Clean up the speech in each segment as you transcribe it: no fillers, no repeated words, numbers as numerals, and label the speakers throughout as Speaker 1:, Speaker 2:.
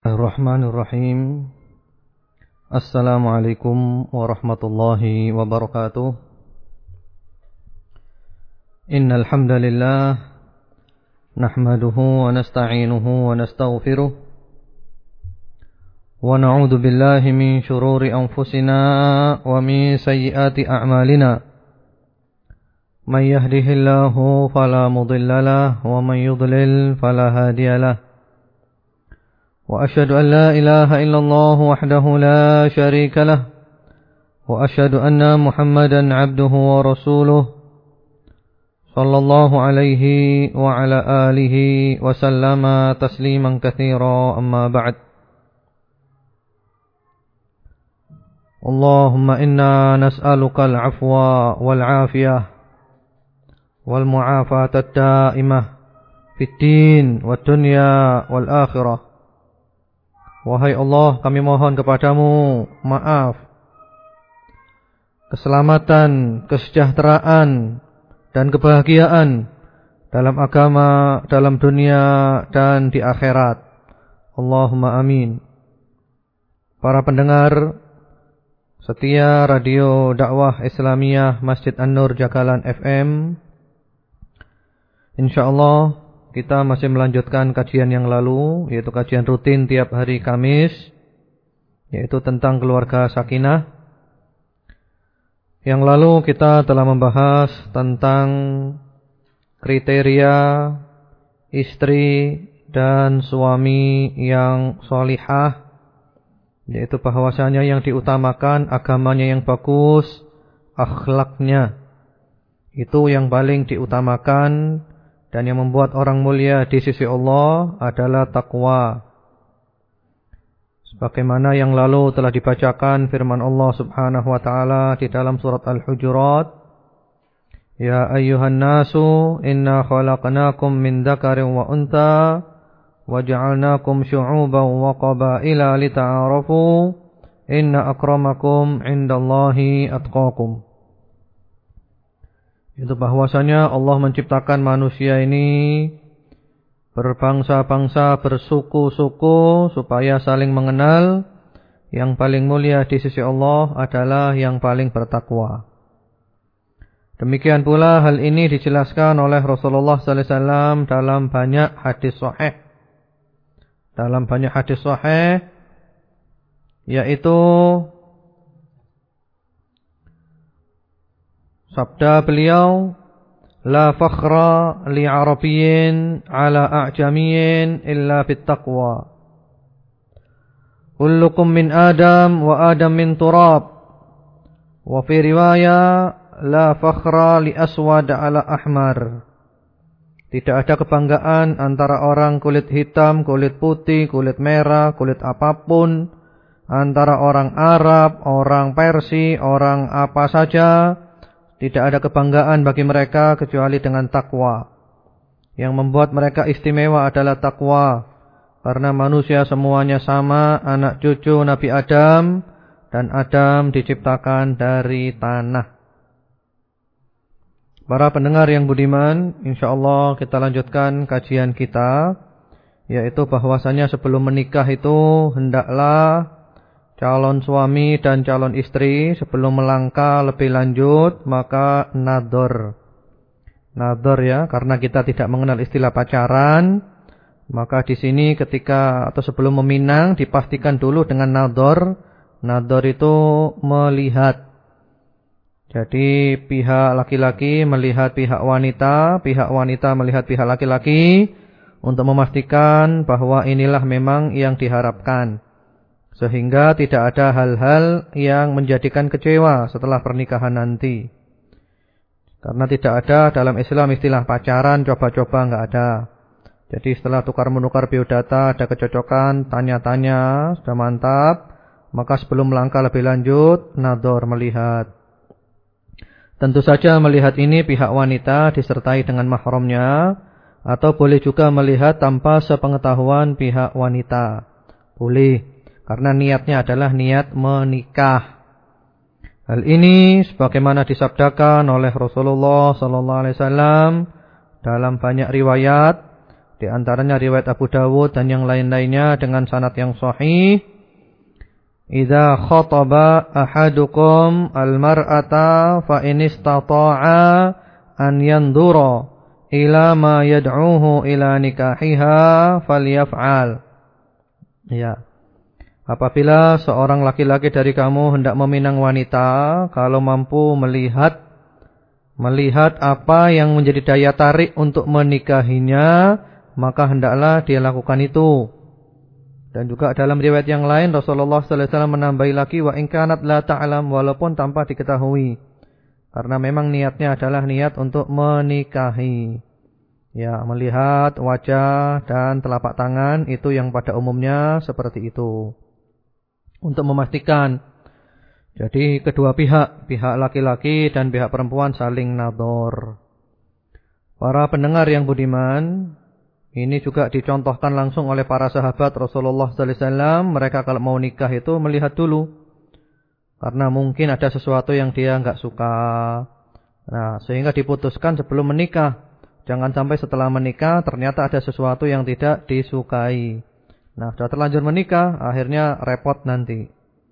Speaker 1: Bismillahirrahmanirrahim. Assalamualaikum warahmatullahi wabarakatuh. Innal hamdalillah nahmaduhu wa nasta'inuhu wa nastaghfiruh wa na'udzu billahi min shururi anfusina wa min sayyiati a'malina. May yahdihillahu fala mudilla lahu wa may yudlil fala hadiya lahu. وأشهد أن لا إله إلا الله وحده لا شريك له وأشهد أن محمدا عبده ورسوله صلى الله عليه وعلى آله وسلم تسليما كثيرا أما بعد. اللهم إنا نسألك العفو والعافية والمعافاة الدائمة في الدين والدنيا والآخرة. Wahai Allah, kami mohon kepadamu maaf, keselamatan, kesejahteraan, dan kebahagiaan dalam agama, dalam dunia, dan di akhirat. Allahumma amin. Para pendengar setia Radio Dakwah Islamiyah Masjid An-Nur Jagalan FM, InsyaAllah kita masih melanjutkan kajian yang lalu, yaitu kajian rutin tiap hari Kamis, yaitu tentang keluarga sakinah. Yang lalu kita telah membahas tentang kriteria istri dan suami yang sholihah, yaitu bahwasanya yang diutamakan agamanya yang bagus, akhlaknya itu yang paling diutamakan. Dan yang membuat orang mulia di sisi Allah adalah takwa. Sebagaimana yang lalu telah dibacakan firman Allah Subhanahu wa taala di dalam surat Al-Hujurat, Ya ayyuhan nasu inna khalaqnakum min dzakarin wa untha wa ja'alnakum syu'uban wa qabaila lita'arafu inna akramakum 'indallahi atqakum. Itu bahwasanya Allah menciptakan manusia ini berbangsa-bangsa, bersuku-suku supaya saling mengenal. Yang paling mulia di sisi Allah adalah yang paling bertakwa. Demikian pula hal ini dijelaskan oleh Rasulullah sallallahu alaihi wasallam dalam banyak hadis sahih. Dalam banyak hadis sahih, yaitu sabda beliau, La fakhra li'arabiyyin ala a'jamiyyin illa bittaqwa. Kullukum min Adam wa Adam min turab. Wa fi riwayah, La fakhra li aswad ala ahmar. Tidak ada kebanggaan antara orang kulit hitam, kulit putih, kulit merah, kulit apapun, antara orang Arab, orang Persia, orang apa saja. Tidak ada kebanggaan bagi mereka kecuali dengan takwa. Yang membuat mereka istimewa adalah takwa. Karena manusia semuanya sama, anak cucu Nabi Adam, dan Adam diciptakan dari tanah. Para pendengar yang budiman, insyaallah kita lanjutkan kajian kita, yaitu bahwasanya sebelum menikah itu hendaklah calon suami dan calon istri sebelum melangkah lebih lanjut maka nador. Nador ya, karena kita tidak mengenal istilah pacaran, maka di sini ketika atau sebelum meminang dipastikan dulu dengan nador. Nador itu melihat. Jadi pihak laki-laki melihat pihak wanita melihat pihak laki-laki untuk memastikan bahwa inilah memang yang diharapkan. Sehingga tidak ada hal-hal yang menjadikan kecewa setelah pernikahan nanti. Karena tidak ada dalam Islam istilah pacaran, coba-coba, enggak ada. Jadi setelah tukar-menukar biodata, ada kecocokan, tanya-tanya, sudah mantap, maka sebelum melangkah lebih lanjut, nador, melihat. Tentu saja melihat ini pihak wanita disertai dengan mahramnya, atau boleh juga melihat tanpa sepengetahuan pihak wanita. Boleh. Karena niatnya adalah niat menikah. Hal ini sebagaimana disabdakan oleh Rasulullah sallallahu alaihi wasallam dalam banyak riwayat, Di antaranya riwayat Abu Dawud dan yang lain-lainnya dengan sanad yang sahih. Idza khataba ahadukum al-mar'ata fa in istata'a an yandura ila ma yad'uhu ila nikahiha falyaf'al. Ya. Apabila seorang laki-laki dari kamu hendak meminang wanita, kalau mampu melihat apa yang menjadi daya tarik untuk menikahinya, maka hendaklah dia lakukan itu. Dan juga dalam riwayat yang lain Rasulullah sallallahu alaihi wasallam menambahi lagi wa in kanat la ta'lam, walaupun tanpa diketahui. Karena memang niatnya adalah niat untuk menikahi. Ya, melihat wajah dan telapak tangan itu yang pada umumnya seperti itu. Untuk memastikan. Jadi kedua pihak laki-laki dan pihak perempuan saling nadhor. Para pendengar yang budiman, ini juga dicontohkan langsung oleh para sahabat Rasulullah sallallahu alaihi wasallam. Mereka kalau mau nikah itu melihat dulu. Karena mungkin ada sesuatu yang dia enggak suka. Nah, sehingga diputuskan sebelum menikah. Jangan sampai setelah menikah ternyata ada sesuatu yang tidak disukai. Nah, sudah terlanjur menikah, akhirnya repot nanti.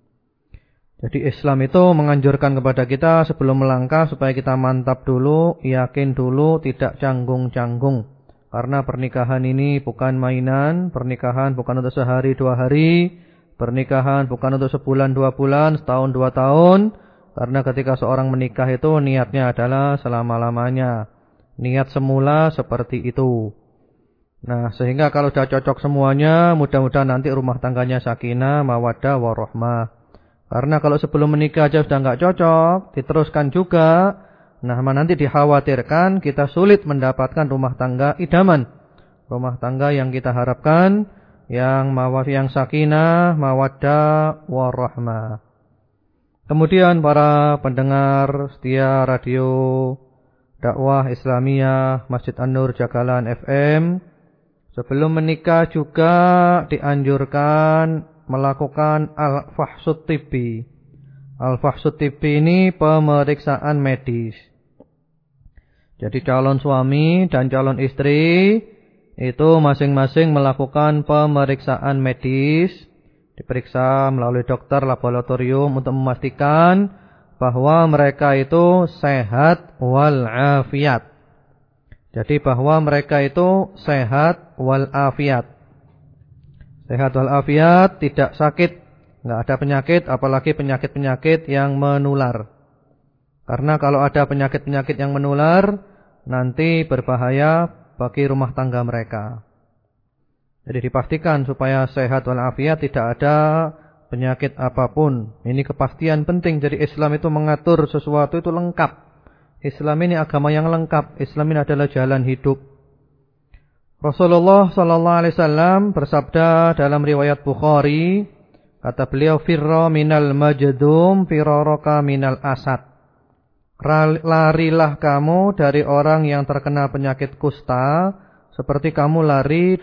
Speaker 1: Jadi Islam itu menganjurkan kepada kita sebelum melangkah supaya kita mantap dulu, yakin dulu, tidak canggung-canggung. Karena pernikahan ini bukan mainan, pernikahan bukan untuk sehari 2 hari, pernikahan bukan untuk sebulan 2 bulan, setahun 2 tahun. Karena ketika seorang menikah itu niatnya adalah selama-lamanya. Niat semula seperti itu. Nah, sehingga kalau sudah cocok semuanya, mudah-mudahan nanti rumah tangganya sakinah, mawaddah, warahmah. Karena kalau sebelum menikah aja sudah enggak cocok, diteruskan juga, nah nanti dikhawatirkan kita sulit mendapatkan rumah tangga idaman. Rumah tangga yang kita harapkan, yang sakinah, mawaddah, warahmah. Kemudian para pendengar setia radio dakwah Islamiyah Masjid An-Nur Jagalan FM, sebelum menikah juga dianjurkan melakukan al-fahsut tibbi. Al-fahsut tibbi ini pemeriksaan medis. Jadi calon suami dan calon istri itu masing-masing melakukan pemeriksaan medis. Diperiksa melalui dokter laboratorium untuk memastikan bahwa mereka itu sehat walafiat. Jadi bahwa mereka itu sehat walafiat. Sehat walafiat, tidak sakit, enggak ada penyakit, apalagi penyakit-penyakit yang menular. Karena kalau ada penyakit-penyakit yang menular, nanti berbahaya bagi rumah tangga mereka. Jadi dipastikan supaya sehat walafiat, tidak ada penyakit apapun. Ini kepastian penting. Jadi Islam itu mengatur sesuatu itu lengkap. Islam ini agama yang lengkap. Islam ini adalah jalan hidup. Rasulullah sallallahu alaihi wasallam bersabda dalam riwayat Bukhari, kata beliau, firra minal majdum firaraka minal asad. Larilah kamu dari orang yang terkena penyakit kusta seperti kamu lari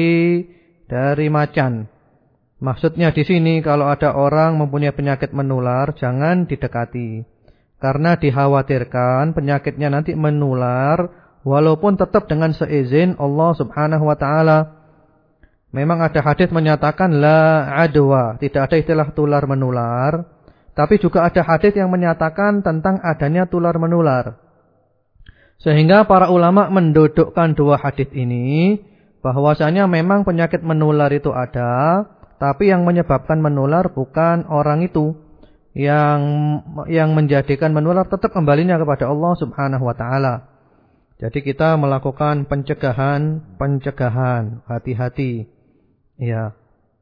Speaker 1: dari macan. Maksudnya di sini kalau ada orang mempunyai penyakit menular, jangan didekati. Karena dikhawatirkan penyakitnya nanti menular walaupun tetap dengan seizin Allah Subhanahu wa taala. Memang ada hadis menyatakan la adwa, tidak ada istilah tular menular, tapi juga ada hadis yang menyatakan tentang adanya tular menular. Sehingga para ulama mendudukkan dua hadis ini bahwasanya memang penyakit menular itu ada, tapi yang menyebabkan menular bukan orang itu. Yang menjadikan menular tetap kembalinya kepada Allah Subhanahu wa taala. Jadi kita melakukan pencegahan, hati-hati. Ya.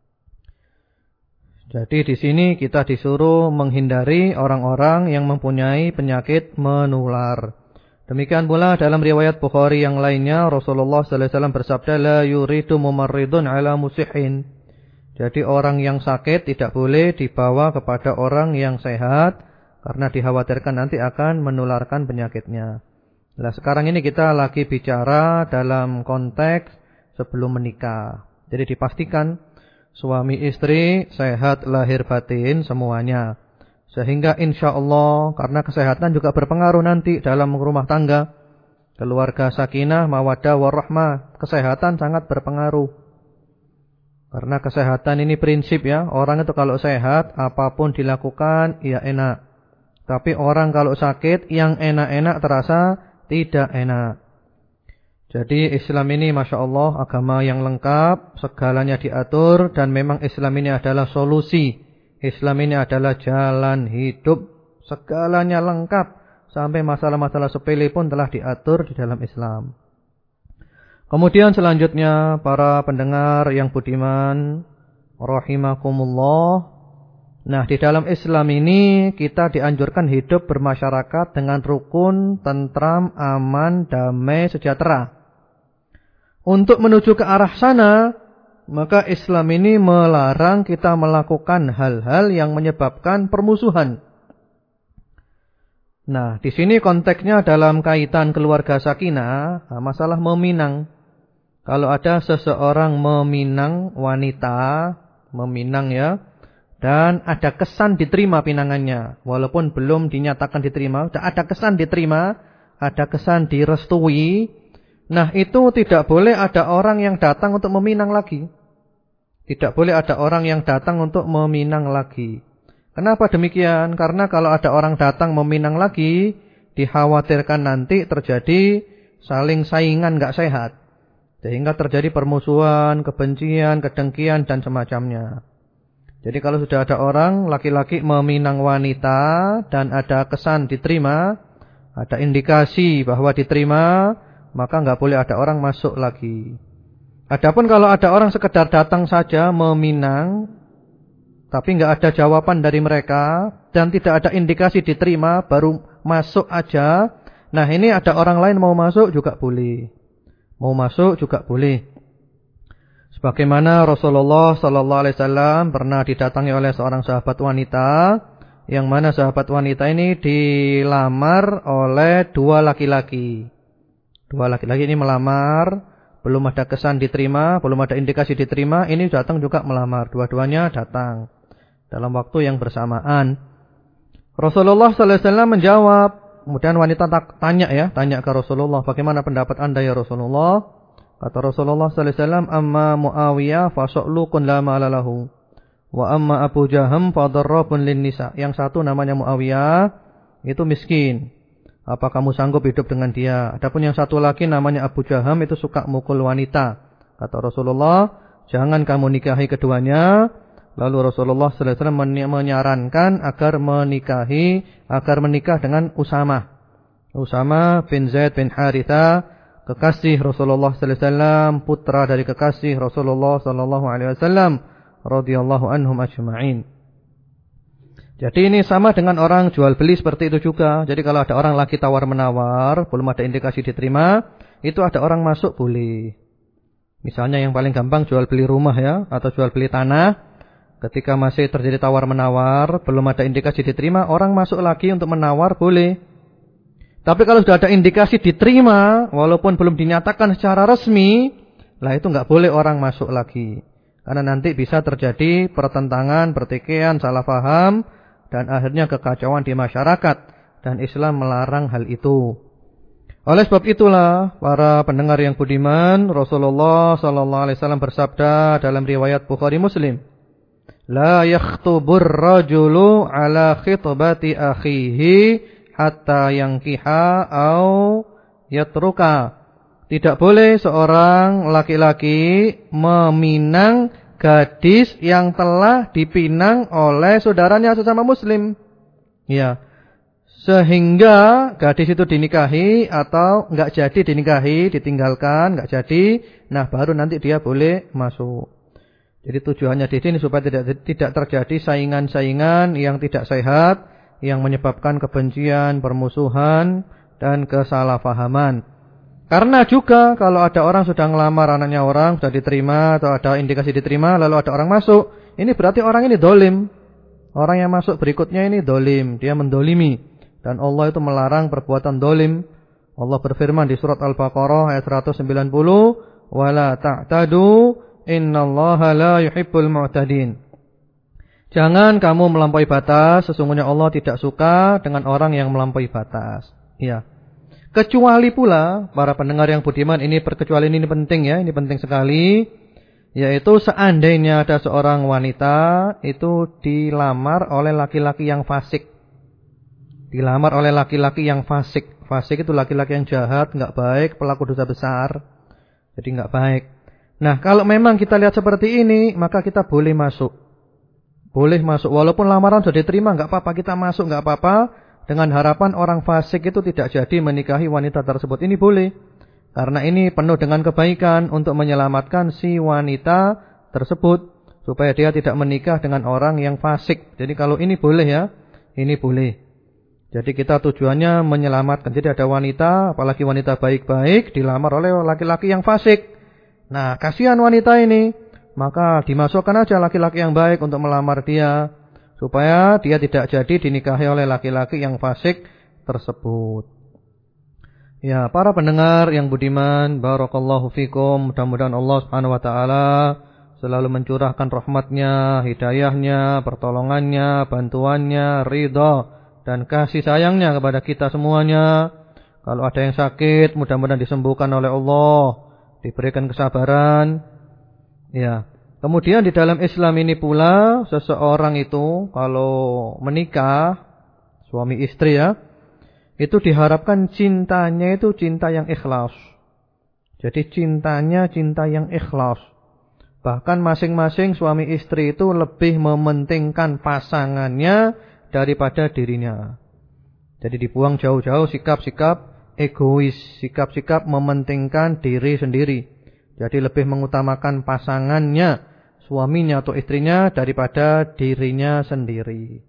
Speaker 1: Jadi di sini kita disuruh menghindari orang-orang yang mempunyai penyakit menular. Demikian pula dalam riwayat Bukhari yang lainnya Rasulullah sallallahu alaihi wasallam bersabda, la yuridu mumarridun ala musihin. Jadi orang yang sakit tidak boleh dibawa kepada orang yang sehat karena dikhawatirkan nanti akan menularkan penyakitnya. Nah, sekarang ini kita lagi bicara dalam konteks sebelum menikah. Jadi dipastikan suami istri sehat lahir batin semuanya. Sehingga insya Allah karena kesehatan juga berpengaruh nanti dalam rumah tangga. Keluarga sakinah, mawaddah, warahmah. Kesehatan sangat berpengaruh. Karena kesehatan ini prinsip ya. Orang itu kalau sehat, apapun dilakukan, ya enak. Tapi orang kalau sakit, yang enak-enak terasa tidak enak. Jadi Islam ini Masya Allah agama yang lengkap, segalanya diatur. Dan memang Islam ini adalah solusi. Islam ini adalah jalan hidup. Segalanya lengkap. Sampai masalah-masalah sepele pun telah diatur di dalam Islam. Kemudian selanjutnya para pendengar yang budiman rahimakumullah. Nah, di dalam Islam ini kita dianjurkan hidup bermasyarakat dengan rukun, tentram, aman, damai, sejahtera. Untuk menuju ke arah sana, maka Islam ini melarang kita melakukan hal-hal yang menyebabkan permusuhan. Nah, di sini konteksnya dalam kaitan keluarga sakinah, masalah meminang. Kalau ada seseorang meminang wanita, meminang ya, dan ada kesan diterima pinangannya, walaupun belum dinyatakan diterima, ada kesan diterima, ada kesan direstui. Nah, itu tidak boleh ada orang yang datang untuk meminang lagi. Tidak boleh ada orang yang datang untuk meminang lagi. Kenapa demikian? Karena kalau ada orang datang meminang lagi, dikhawatirkan nanti terjadi saling saingan gak sehat. Sehingga terjadi permusuhan, kebencian, kedengkian, dan semacamnya. Jadi kalau sudah ada orang, laki-laki meminang wanita, dan ada kesan diterima, ada indikasi bahwa diterima, maka gak boleh ada orang masuk lagi. Adapun kalau ada orang sekedar datang saja meminang, tapi enggak ada jawaban dari mereka dan tidak ada indikasi diterima, baru masuk aja. Nah, ini ada orang lain mau masuk juga boleh. Mau masuk juga boleh. Sebagaimana Rasulullah sallallahu alaihi wasallam pernah didatangi oleh seorang sahabat wanita, yang mana sahabat wanita ini dilamar oleh dua laki-laki. Dua laki-laki ini melamar, belum ada kesan diterima, belum ada indikasi diterima, ini datang juga melamar. Dua-duanya datang dalam waktu yang bersamaan. Rasulullah sallallahu alaihi wasallam menjawab. Kemudian wanita tanya ke Rasulullah, bagaimana pendapat Anda ya Rasulullah? Kata Rasulullah sallallahu alaihi wasallam, amma Muawiyah fa su'lukun la ma'ala lahu, wa amma Abu Jaham fa darrabun lin nisa. Yang satu namanya Muawiyah, itu miskin. Apa kamu sanggup hidup dengan dia? Adapun yang satu lagi namanya Abu Jaham, itu suka mukul wanita. Kata Rasulullah, jangan kamu nikahi keduanya. Lalu Rasulullah sallallahu alaihi wasallam menyarankan agar menikah dengan Usama bin Zaid bin Haritha, kekasih Rasulullah sallallahu alaihi wasallam, putra dari kekasih Rasulullah sallallahu alaihi wasallam radhiyallahu anhum ajma'in. Jadi ini sama dengan orang jual beli seperti itu juga. Jadi kalau ada orang lagi tawar-menawar, belum ada indikasi diterima, itu ada orang masuk boleh. Misalnya yang paling gampang jual beli rumah ya, atau jual beli tanah. Ketika masih terjadi tawar-menawar, belum ada indikasi diterima, orang masuk lagi untuk menawar boleh. Tapi kalau sudah ada indikasi diterima, walaupun belum dinyatakan secara resmi, lah itu nggak boleh orang masuk lagi. Karena nanti bisa terjadi pertentangan, pertikaian, salah paham, dan akhirnya kekacauan di masyarakat. Dan Islam melarang hal itu. Oleh sebab itulah, para pendengar yang budiman, Rasulullah sallallahu alaihi wasallam bersabda dalam riwayat Bukhari Muslim, la yakhtubur rajulu ala khitbati akhihi hatta yankiha au yatruka. Tidak boleh seorang laki-laki meminang gadis yang telah dipinang oleh saudaranya sesama muslim. Ya. Sehingga gadis itu dinikahi atau enggak jadi dinikahi, ditinggalkan, enggak jadi, nah baru nanti dia boleh masuk. Jadi tujuannya di sini supaya tidak terjadi saingan-saingan yang tidak sehat, yang menyebabkan kebencian, permusuhan, dan kesalahpahaman. Karena juga kalau ada orang sudah ngelamar anaknya orang, sudah diterima atau ada indikasi diterima, lalu ada orang masuk, ini berarti orang ini dolim. Orang yang masuk berikutnya ini dolim, dia mendolimi. Dan Allah itu melarang perbuatan dolim. Allah berfirman di surat Al-Baqarah ayat 190, wala ta'tadu innallaha la yuhibbul mu'tadin. Jangan kamu melampaui batas, sesungguhnya Allah tidak suka dengan orang yang melampaui batas. Ya. Kecuali pula, para pendengar yang budiman, ini perkecualian ini penting ya, ini penting sekali. Yaitu seandainya ada seorang wanita itu dilamar oleh laki-laki yang fasik. Dilamar oleh laki-laki yang fasik. Fasik itu laki-laki yang jahat, enggak baik, pelaku dosa besar. Jadi enggak baik. Nah, kalau memang kita lihat seperti ini, maka kita boleh masuk. Boleh masuk. Walaupun lamaran sudah diterima, enggak apa-apa, kita masuk enggak apa-apa. Dengan harapan orang fasik itu tidak jadi menikahi wanita tersebut. Ini boleh. Karena ini penuh dengan kebaikan untuk menyelamatkan si wanita tersebut. Supaya dia tidak menikah dengan orang yang fasik. Jadi kalau ini boleh ya. Ini boleh. Jadi kita tujuannya menyelamatkan. Jadi ada wanita, apalagi wanita baik-baik, dilamar oleh laki-laki yang fasik. Nah, kasihan wanita ini. Maka dimasukkan aja laki-laki yang baik untuk melamar dia. Supaya dia tidak jadi dinikahi oleh laki-laki yang fasik tersebut. Ya, para pendengar yang budiman, barakallahu fikum. Mudah-mudahan Allah Subhanahu wa taala selalu mencurahkan rahmatnya, hidayahnya, pertolongannya, bantuannya, ridha dan kasih sayangnya kepada kita semuanya. Kalau ada yang sakit, mudah-mudahan disembuhkan oleh Allah, diberikan kesabaran. Ya. Kemudian di dalam Islam ini pula, seseorang itu kalau menikah, suami istri ya, itu diharapkan cintanya itu cinta yang ikhlas. Jadi cintanya cinta yang ikhlas. Bahkan masing-masing suami istri itu lebih mementingkan pasangannya daripada dirinya. Jadi dibuang jauh-jauh sikap-sikap egois, sikap-sikap mementingkan diri sendiri. Jadi lebih mengutamakan pasangannya, suaminya atau istrinya daripada dirinya sendiri.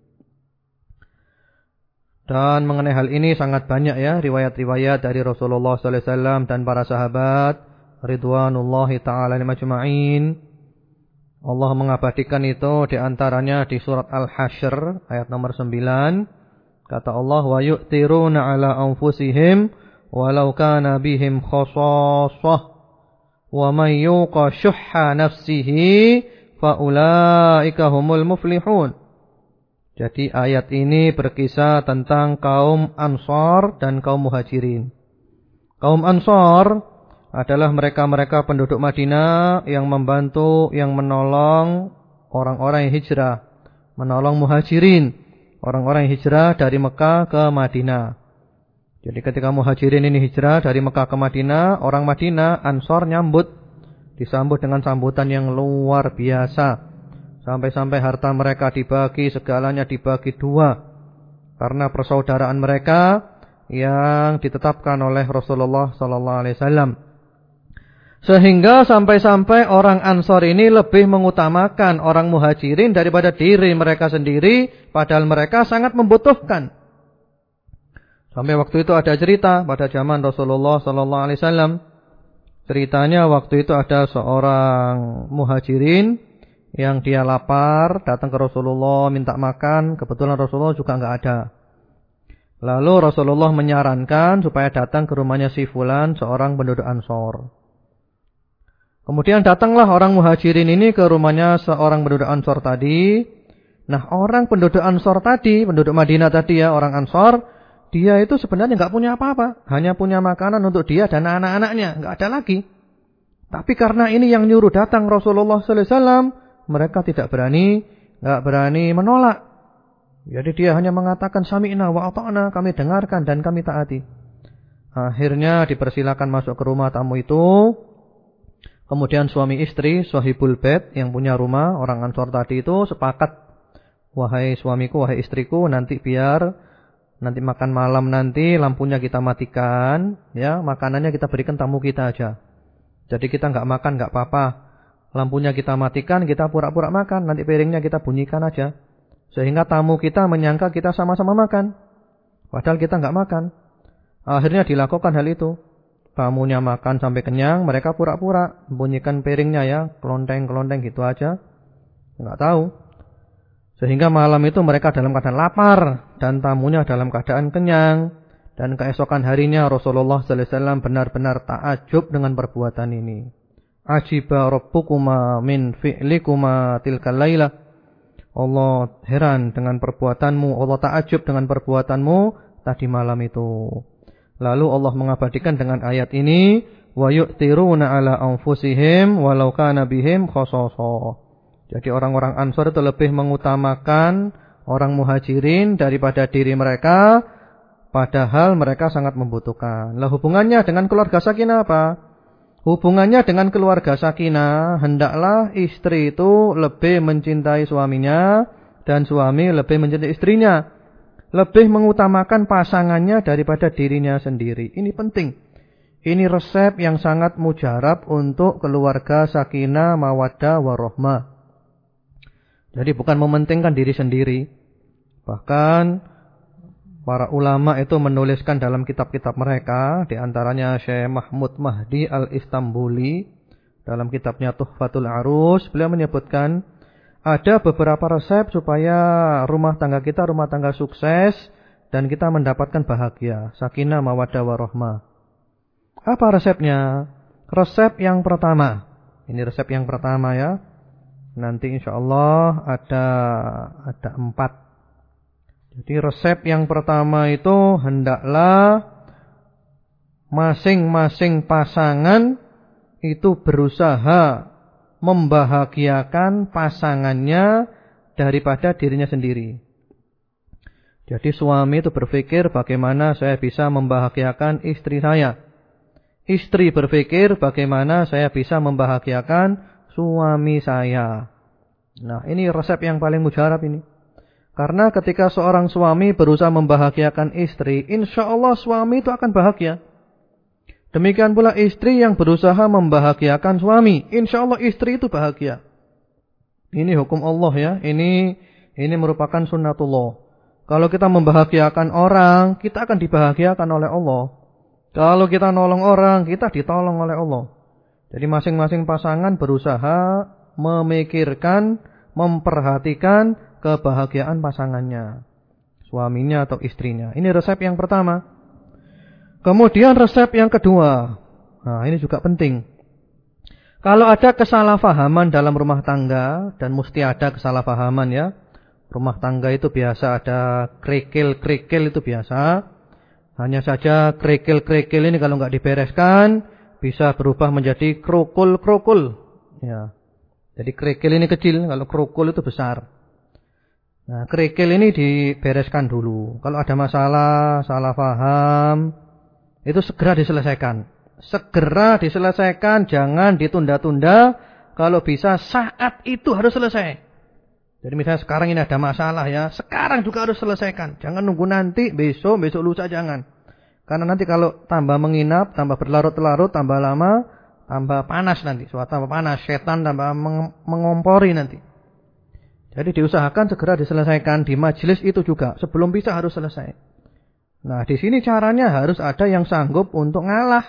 Speaker 1: Dan mengenai hal ini sangat banyak ya riwayat-riwayat dari Rasulullah sallallahu alaihi wasallam dan para sahabat ridwanullahi taala majma'in. Allah mengabadikan itu di antaranya di surat Al-Hasyr ayat nomor 9. Kata Allah, wa yu'tiruna ala anfusihim walau kana bihim khasassah. Wa may yuqa syuhha nafsihi fa ulaika humul muflihun. Jadi ayat ini berkisah tentang kaum Ansar dan kaum Muhajirin. Kaum Ansar adalah mereka-mereka penduduk Madinah yang membantu, yang menolong orang-orang yang hijrah, menolong Muhajirin, orang-orang yang hijrah dari Mekah ke Madinah. Jadi ketika Muhajirin ini hijrah dari Mekah ke Madinah, orang Madinah, Ansor nyambut. Disambut dengan sambutan yang luar biasa. Sampai-sampai harta mereka dibagi, segalanya dibagi dua. Karena persaudaraan mereka yang ditetapkan oleh Rasulullah SAW. Sehingga sampai-sampai orang Ansor ini lebih mengutamakan orang Muhajirin daripada diri mereka sendiri. Padahal mereka sangat membutuhkan. Sampai waktu itu ada cerita pada zaman Rasulullah SAW. Ceritanya waktu itu ada seorang Muhajirin yang dia lapar, datang ke Rasulullah minta makan. Kebetulan Rasulullah juga enggak ada. Lalu Rasulullah menyarankan supaya datang ke rumahnya si fulan, seorang penduduk Ansor. Kemudian datanglah orang Muhajirin ini ke rumahnya seorang penduduk Ansor tadi. Nah, orang penduduk Ansor tadi, penduduk Madinah tadi ya, orang Ansor, dia itu sebenarnya enggak punya apa-apa, hanya punya makanan untuk dia dan anak-anaknya, enggak ada lagi. Tapi karena ini yang nyuruh datang Rasulullah sallallahu alaihi wasallam, mereka tidak berani, enggak berani menolak. Jadi dia hanya mengatakan sami'na wa ata'na, kami dengarkan dan kami taati. Akhirnya dipersilakan masuk ke rumah tamu itu. Kemudian suami istri, sahibul bait yang punya rumah, orang Ansor tadi itu sepakat, wahai suamiku, wahai istriku, nanti makan malam nanti lampunya kita matikan, ya, makanannya kita berikan tamu kita aja. Jadi kita enggak makan enggak apa-apa. Lampunya kita matikan, kita pura-pura makan, nanti piringnya kita bunyikan aja. Sehingga tamu kita menyangka kita sama-sama makan. Padahal kita enggak makan. Akhirnya dilakukan hal itu. Tamunya makan sampai kenyang, mereka pura-pura bunyikan piringnya ya, kelonteng-kelonteng gitu aja. Enggak tahu. Sehingga malam itu mereka dalam keadaan lapar dan tamunya dalam keadaan kenyang. Dan keesokan harinya Rasulullah sallallahu alaihi wasallam benar-benar takjub dengan perbuatan ini. Ajiba rabbukuma min fi'likuma tilkal lailah. Allah heran dengan perbuatanmu, Allah takjub dengan perbuatanmu tadi malam itu. Lalu Allah mengabadikan dengan ayat ini, wa yu'tiruna ala anfusihim walau kana bihim khasasa. Jadi orang-orang Ansor itu lebih mengutamakan orang Muhajirin daripada diri mereka, padahal mereka sangat membutuhkan. Lah hubungannya dengan keluarga Sakinah apa? Hubungannya dengan keluarga Sakinah, hendaklah istri itu lebih mencintai suaminya dan suami lebih mencintai istrinya. Lebih mengutamakan pasangannya daripada dirinya sendiri. Ini penting. Ini resep yang sangat mujarab untuk keluarga Sakinah, Mawaddah, Warahmah. Jadi bukan mementingkan diri sendiri. Bahkan para ulama itu menuliskan dalam kitab-kitab mereka, di antaranya Syekh Mahmud Mahdi Al-Istambuli dalam kitabnya Tuhfatul Arus, beliau menyebutkan ada beberapa resep supaya rumah tangga kita rumah tangga sukses dan kita mendapatkan bahagia, sakinah, mawaddah, warahmah. Apa resepnya? Resep yang pertama. Ini resep yang pertama ya. Nanti insyaallah ada 4. Jadi resep yang pertama itu hendaklah masing-masing pasangan itu berusaha membahagiakan pasangannya daripada dirinya sendiri. Jadi suami itu berpikir bagaimana saya bisa membahagiakan istri saya. Istri berpikir bagaimana saya bisa membahagiakan suami saya. Nah, ini resep yang paling mujarab ini. Karena ketika seorang suami berusaha membahagiakan istri, insya Allah suami itu akan bahagia. Demikian pula istri yang berusaha membahagiakan suami, insya Allah istri itu bahagia. Ini hukum Allah ya, ini merupakan sunnatullah. Kalau kita membahagiakan orang, kita akan dibahagiakan oleh Allah. Kalau kita nolong orang, kita ditolong oleh Allah. Jadi masing-masing pasangan berusaha memikirkan, memperhatikan kebahagiaan pasangannya, suaminya atau istrinya. Ini resep yang pertama. Kemudian resep yang kedua. Nah, ini juga penting. Kalau ada kesalahpahaman dalam rumah tangga, dan mesti ada kesalahpahaman ya. Rumah tangga itu biasa ada kerikil-kerikil itu biasa. Hanya saja kerikil-kerikil ini kalau nggak dibereskan bisa berubah menjadi krukul-krukul. Ya. Jadi kerikil ini kecil, kalau krukul itu besar. Nah, kerikil ini dibereskan dulu. Kalau ada masalah, salah paham, itu segera diselesaikan. Segera diselesaikan, jangan ditunda-tunda. Kalau bisa saat itu harus selesai. Jadi misalnya sekarang ini ada masalah ya, sekarang juga harus selesaikan. Jangan nunggu nanti, besok lusa jangan. Karena nanti kalau tambah menginap, tambah berlarut-larut, tambah lama, tambah panas nanti. Tambah panas, setan tambah mengompori nanti. Jadi diusahakan segera diselesaikan di majelis itu juga. Sebelum bisa harus selesai. Nah, di sini caranya harus ada yang sanggup untuk ngalah.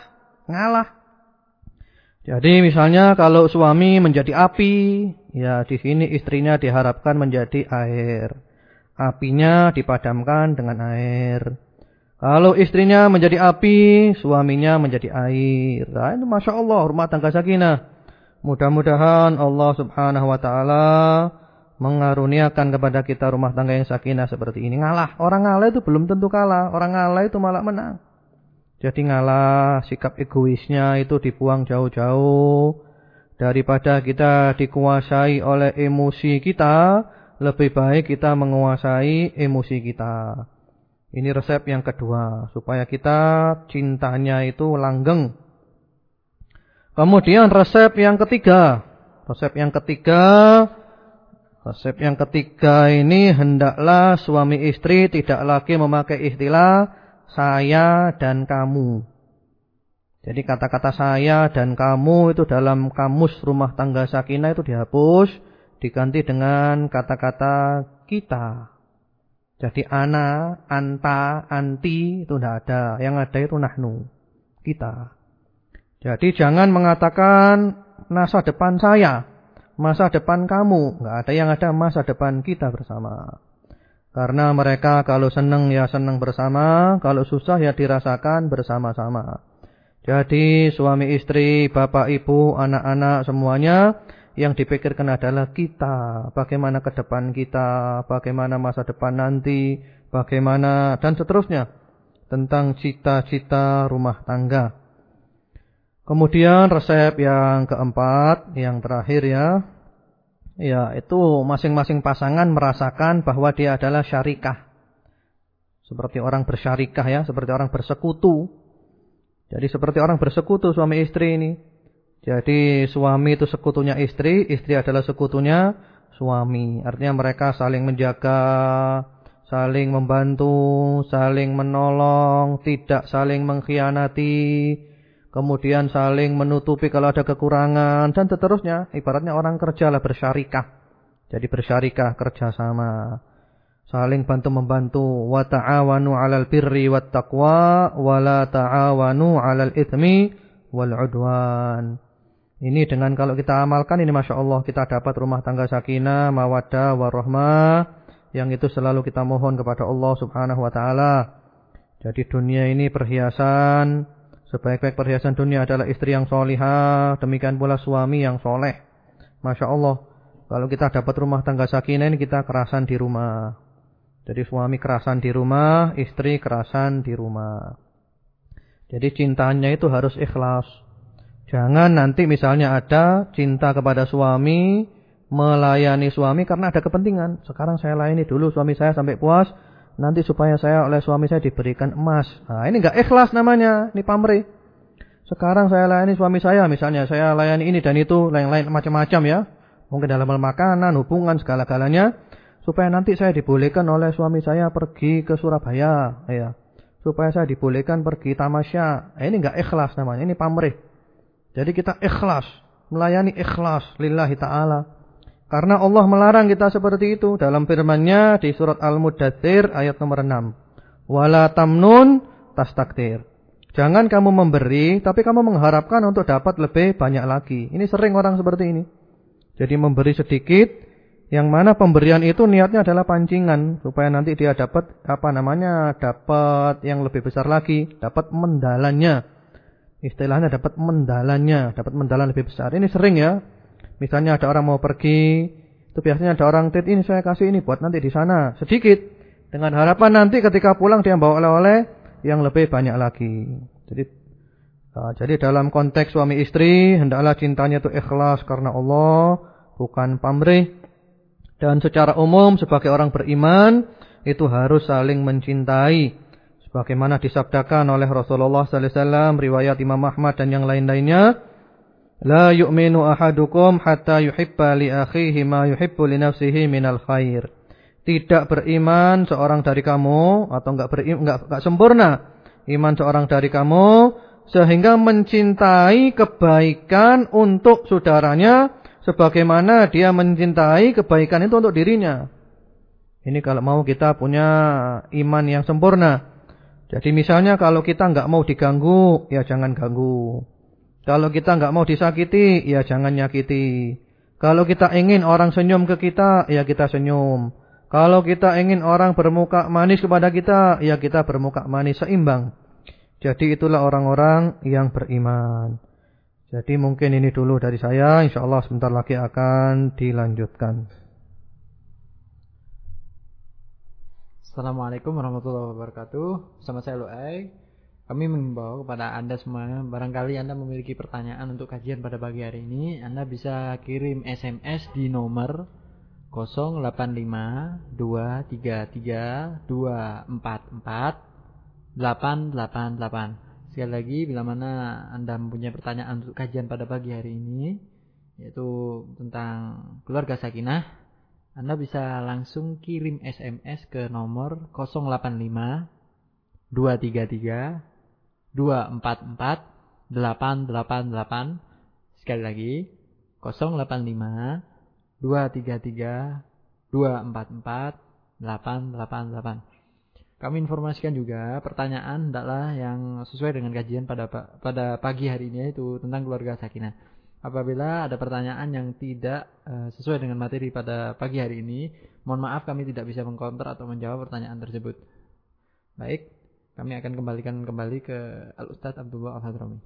Speaker 1: Jadi misalnya kalau suami menjadi api, ya di sini istrinya diharapkan menjadi air. Apinya dipadamkan dengan air. Kalau istrinya menjadi api, suaminya menjadi air. Nah, itu Masya Allah, rumah tangga sakinah. Mudah-mudahan Allah Subhanahu wa ta'ala mengaruniakan kepada kita rumah tangga yang sakinah seperti ini. Ngalah. Orang ngalah itu belum tentu kalah. Orang ngalah itu malah menang. Jadi ngalah, sikap egoisnya itu dibuang jauh-jauh. Daripada kita dikuasai oleh emosi kita, lebih baik kita menguasai emosi kita. Ini resep yang kedua. Supaya kita cintanya itu langgeng. Kemudian resep yang ketiga. Resep yang ketiga ini hendaklah suami istri tidak lagi memakai istilah saya dan kamu. Jadi kata-kata saya dan kamu itu dalam kamus rumah tangga sakinah itu dihapus, diganti dengan kata-kata kita. Jadi ana, anta, anti itu tidak ada. Yang ada itu nahnu, kita. Jadi jangan mengatakan masa depan saya, masa depan kamu. Enggak ada, yang ada masa depan kita bersama. Karena mereka kalau senang ya senang bersama, kalau susah ya dirasakan bersama-sama. Jadi suami istri, bapak ibu, anak-anak semuanya yang dipikirkan adalah kita. Bagaimana ke depan kita, bagaimana masa depan nanti, bagaimana dan seterusnya. tentang cita-cita rumah tangga. Kemudian resep yang keempat, yang terakhir ya, itu masing-masing pasangan merasakan bahwa dia adalah syarikah. Seperti orang bersyarikah ya, seperti orang bersekutu. Jadi seperti orang bersekutu suami istri ini. Jadi suami itu sekutunya istri, istri adalah sekutunya suami. Artinya mereka saling menjaga, saling membantu, saling menolong, tidak saling mengkhianati, kemudian saling menutupi kalau ada kekurangan, dan seterusnya. Ibaratnya orang kerja lah, bersyarikah. Jadi bersyarikah, kerjasama, saling bantu-membantu. Wa ta'awanu 'alal birri wat taqwa wa la ta'awanu 'alal itsmi wal 'udwan. Ini dengan kalau kita amalkan ini Masya Allah kita dapat rumah tangga sakinah, mawaddah, warahmah. Yang itu selalu kita mohon kepada Allah subhanahu wa ta'ala. Jadi dunia ini perhiasan. Sebaik-baik perhiasan dunia adalah istri yang solihah. Demikian pula suami yang soleh. Masya Allah. Kalau kita dapat rumah tangga sakinah ini kita kerasan di rumah. Jadi suami kerasan di rumah, istri kerasan di rumah. Jadi cintanya itu harus ikhlas. Jangan nanti misalnya ada cinta kepada suami, melayani suami karena ada kepentingan. Sekarang saya layani dulu suami saya sampai puas, nanti supaya saya oleh suami saya diberikan emas. Nah, ini enggak ikhlas namanya, ini pamrih. Sekarang saya layani suami saya, misalnya saya layani ini dan itu, lain-lain macam-macam ya. Mungkin dalam hal makanan, hubungan, segala-galanya. Supaya nanti saya dibolehkan oleh suami saya pergi ke Surabaya. Ya. Supaya saya dibolehkan pergi tamasya. Nah, ini enggak ikhlas namanya, ini pamrih. Jadi kita ikhlas, melayani ikhlas lillahi ta'ala. Karena Allah melarang kita seperti itu dalam firman-Nya di surat Al-Muddatsir ayat nomor 6. Wala tamnun tastaktir. Jangan kamu memberi tapi kamu mengharapkan untuk dapat lebih banyak lagi. Ini sering orang seperti ini. Jadi memberi sedikit, yang mana pemberian itu niatnya adalah pancingan supaya nanti dia dapat dapat yang lebih besar lagi, dapat mendalannya. Istilahnya dapat mendalannya, dapat mendalan lebih besar. Ini sering ya. Misalnya ada orang mau pergi, itu biasanya ada orang tit ini saya kasih ini buat nanti di sana, sedikit. Dengan harapan nanti ketika pulang dia bawa oleh-oleh yang lebih banyak lagi. Jadi dalam konteks suami istri, hendaklah cintanya itu ikhlas karena Allah, bukan pamrih. Dan secara umum sebagai orang beriman, itu harus saling mencintai. Sebagaimana disabdakan oleh Rasulullah sallallahu alaihi wasallam, riwayat Imam Ahmad dan yang lain-lainnya, la yu'minu ahadukum hatta yuhibba li akhihi ma yuhibbu li nafsihi minal khair. Tidak beriman seorang dari kamu atau enggak sempurna iman seorang dari kamu sehingga mencintai kebaikan untuk saudaranya sebagaimana dia mencintai kebaikan itu untuk dirinya. Ini kalau mau kita punya iman yang sempurna. Jadi misalnya kalau kita enggak mau diganggu, ya jangan ganggu. Kalau kita enggak mau disakiti, ya jangan nyakiti. Kalau kita ingin orang senyum ke kita, ya kita senyum. Kalau kita ingin orang bermuka manis kepada kita, ya kita bermuka manis, seimbang. Jadi itulah orang-orang yang beriman. Jadi mungkin ini dulu dari saya, insyaallah sebentar lagi akan dilanjutkan.
Speaker 2: Assalamualaikum warahmatullahi wabarakatuh. Sama saya Luai. Kami mengimbau kepada Anda semua, barangkali Anda memiliki pertanyaan untuk kajian pada pagi hari ini, Anda bisa kirim SMS di nomor 085233244888. Sekali lagi, bila mana Anda mempunyai pertanyaan untuk kajian pada pagi hari ini, yaitu tentang keluarga sakinah, Anda bisa langsung kirim SMS ke nomor 085 233 244 888. Sekali lagi 085 233 244 888. Kami informasikan juga pertanyaan hendaklah yang sesuai dengan kajian pada pagi hari ini, yaitu tentang keluarga sakinah. Apabila ada pertanyaan yang tidak sesuai dengan materi pada pagi hari ini, mohon maaf kami tidak bisa mengcounter atau menjawab pertanyaan tersebut. Baik, kami akan kembalikan kembali ke Al-Ustadz Abdullah Al-Hadrami.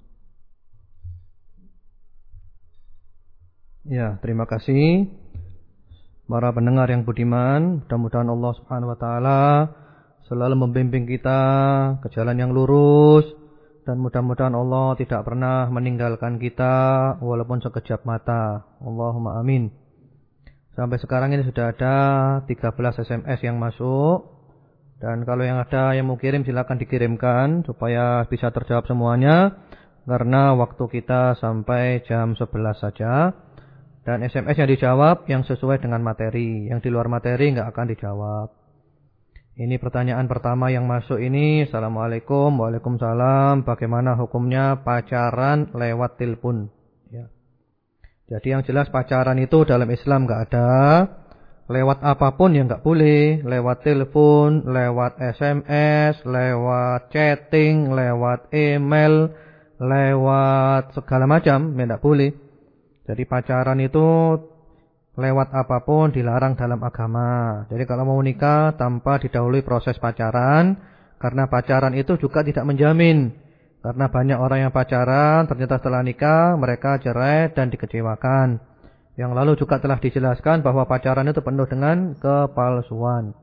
Speaker 1: Ya, terima kasih para pendengar yang budiman. Mudah-mudahan Allah Subhanahu wa taala selalu membimbing kita ke jalan yang lurus, dan mudah-mudahan Allah tidak pernah meninggalkan kita walaupun sekejap mata. Allahumma amin. Sampai sekarang ini sudah ada 13 SMS yang masuk. Dan kalau yang ada yang mau kirim silakan dikirimkan supaya bisa terjawab semuanya. Karena waktu kita sampai jam 11 saja. Dan SMS yang dijawab yang sesuai dengan materi. Yang di luar materi enggak akan dijawab. Ini pertanyaan pertama yang masuk ini. Assalamualaikum. Waalaikumsalam. Bagaimana hukumnya pacaran lewat telepon? Ya. Jadi yang jelas pacaran itu dalam Islam enggak ada. Lewat apapun yang enggak boleh. Lewat telepon, lewat SMS, lewat chatting, lewat email, lewat segala macam ya enggak boleh. Jadi pacaran itu lewat apapun dilarang dalam agama. Jadi kalau mau nikah tanpa didahului proses pacaran. Karena pacaran itu juga tidak menjamin. Karena banyak orang yang pacaran ternyata setelah nikah mereka cerai dan dikecewakan. Yang lalu juga telah dijelaskan bahwa pacaran itu penuh dengan kepalsuan.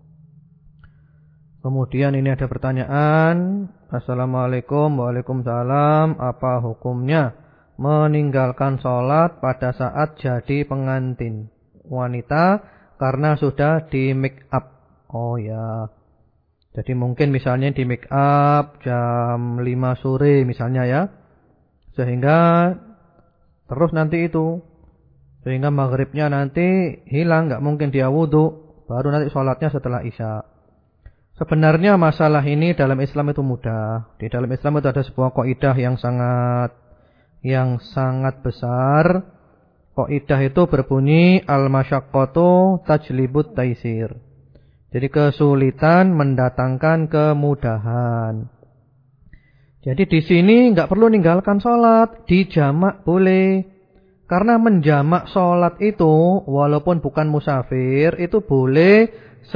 Speaker 1: Kemudian ini ada pertanyaan. Assalamualaikum. Waalaikumsalam. Apa hukumnya meninggalkan sholat pada saat jadi pengantin wanita karena sudah di make up? Oh ya. Jadi mungkin misalnya di make up jam 5 sore misalnya ya. Sehingga terus nanti itu. Sehingga maghribnya nanti hilang, enggak mungkin dia wudu, baru nanti sholatnya setelah isya. Sebenarnya masalah ini dalam Islam itu mudah. Di dalam Islam itu ada sebuah kaidah yang sangat besar. Kaidah itu berbunyi al-masyaqqatu tajlibut taisir. Jadi kesulitan mendatangkan kemudahan. Jadi di sini enggak perlu meninggalkan sholat, dijamak boleh. Karena menjamak sholat itu walaupun bukan musafir itu boleh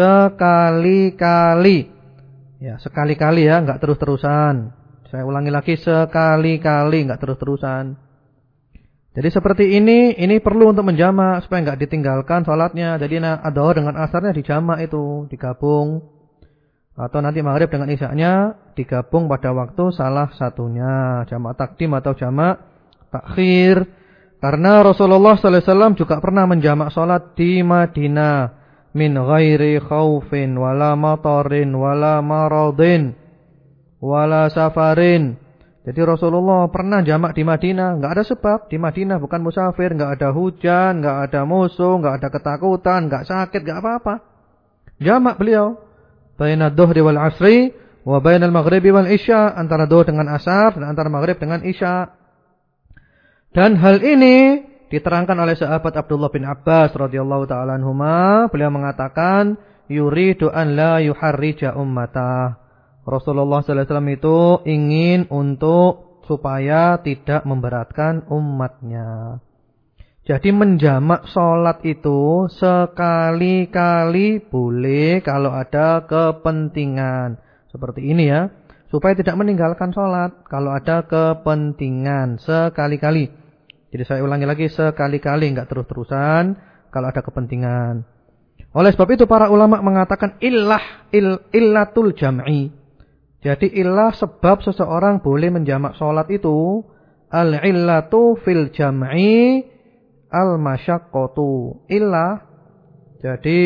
Speaker 1: sekali-kali. Ya, sekali-kali ya, enggak terus-terusan. Saya ulangi lagi, sekali-kali, enggak terus-terusan. Jadi seperti ini perlu untuk menjamak supaya enggak ditinggalkan sholatnya. Jadi adzuhur dengan asarnya dijamak itu, digabung. Atau nanti maghrib dengan isya'nya digabung pada waktu salah satunya, jamak takdim atau jamak takhir. Karena Rasulullah sallallahu alaihi wasallam juga pernah menjamak sholat di Madinah min ghairi khaufin wala matarin wala maradin wala safarin. Jadi Rasulullah pernah jamak di Madinah, enggak ada sebab. Di Madinah bukan musafir, enggak ada hujan, enggak ada musuh, enggak ada ketakutan, enggak sakit, enggak apa-apa. Jamak beliau baina dhuhri wal asri wa baina al maghribi wal isya, antara dhuhr dengan asar dan antara maghrib dengan isya. Dan hal ini diterangkan oleh sahabat Abdullah bin Abbas radhiyallahu taala anhuma. Beliau mengatakan yuridu an la yuharrija ummatah. Rasulullah sallallahu alaihi wasallam itu ingin untuk supaya tidak memberatkan umatnya. Jadi menjamak sholat itu sekali-kali boleh kalau ada kepentingan. Seperti ini ya. Supaya tidak meninggalkan sholat kalau ada kepentingan sekali-kali. Jadi saya ulangi lagi, sekali-kali, enggak terus-terusan kalau ada kepentingan. Oleh sebab itu para ulama mengatakan illatul jam'i. Jadi illah sebab seseorang boleh menjamak sholat itu al-illatu fil jam'i al-masyaqqatu. Illah jadi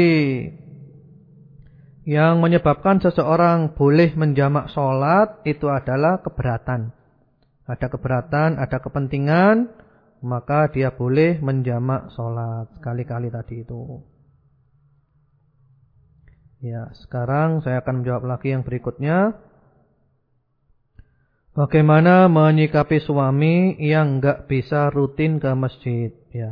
Speaker 1: yang menyebabkan seseorang boleh menjamak sholat itu adalah keberatan. Ada keberatan, ada kepentingan, maka dia boleh menjamak sholat sekali-kali tadi itu. Ya, sekarang saya akan menjawab lagi yang berikutnya. Bagaimana menyikapi suami yang enggak bisa rutin ke masjid?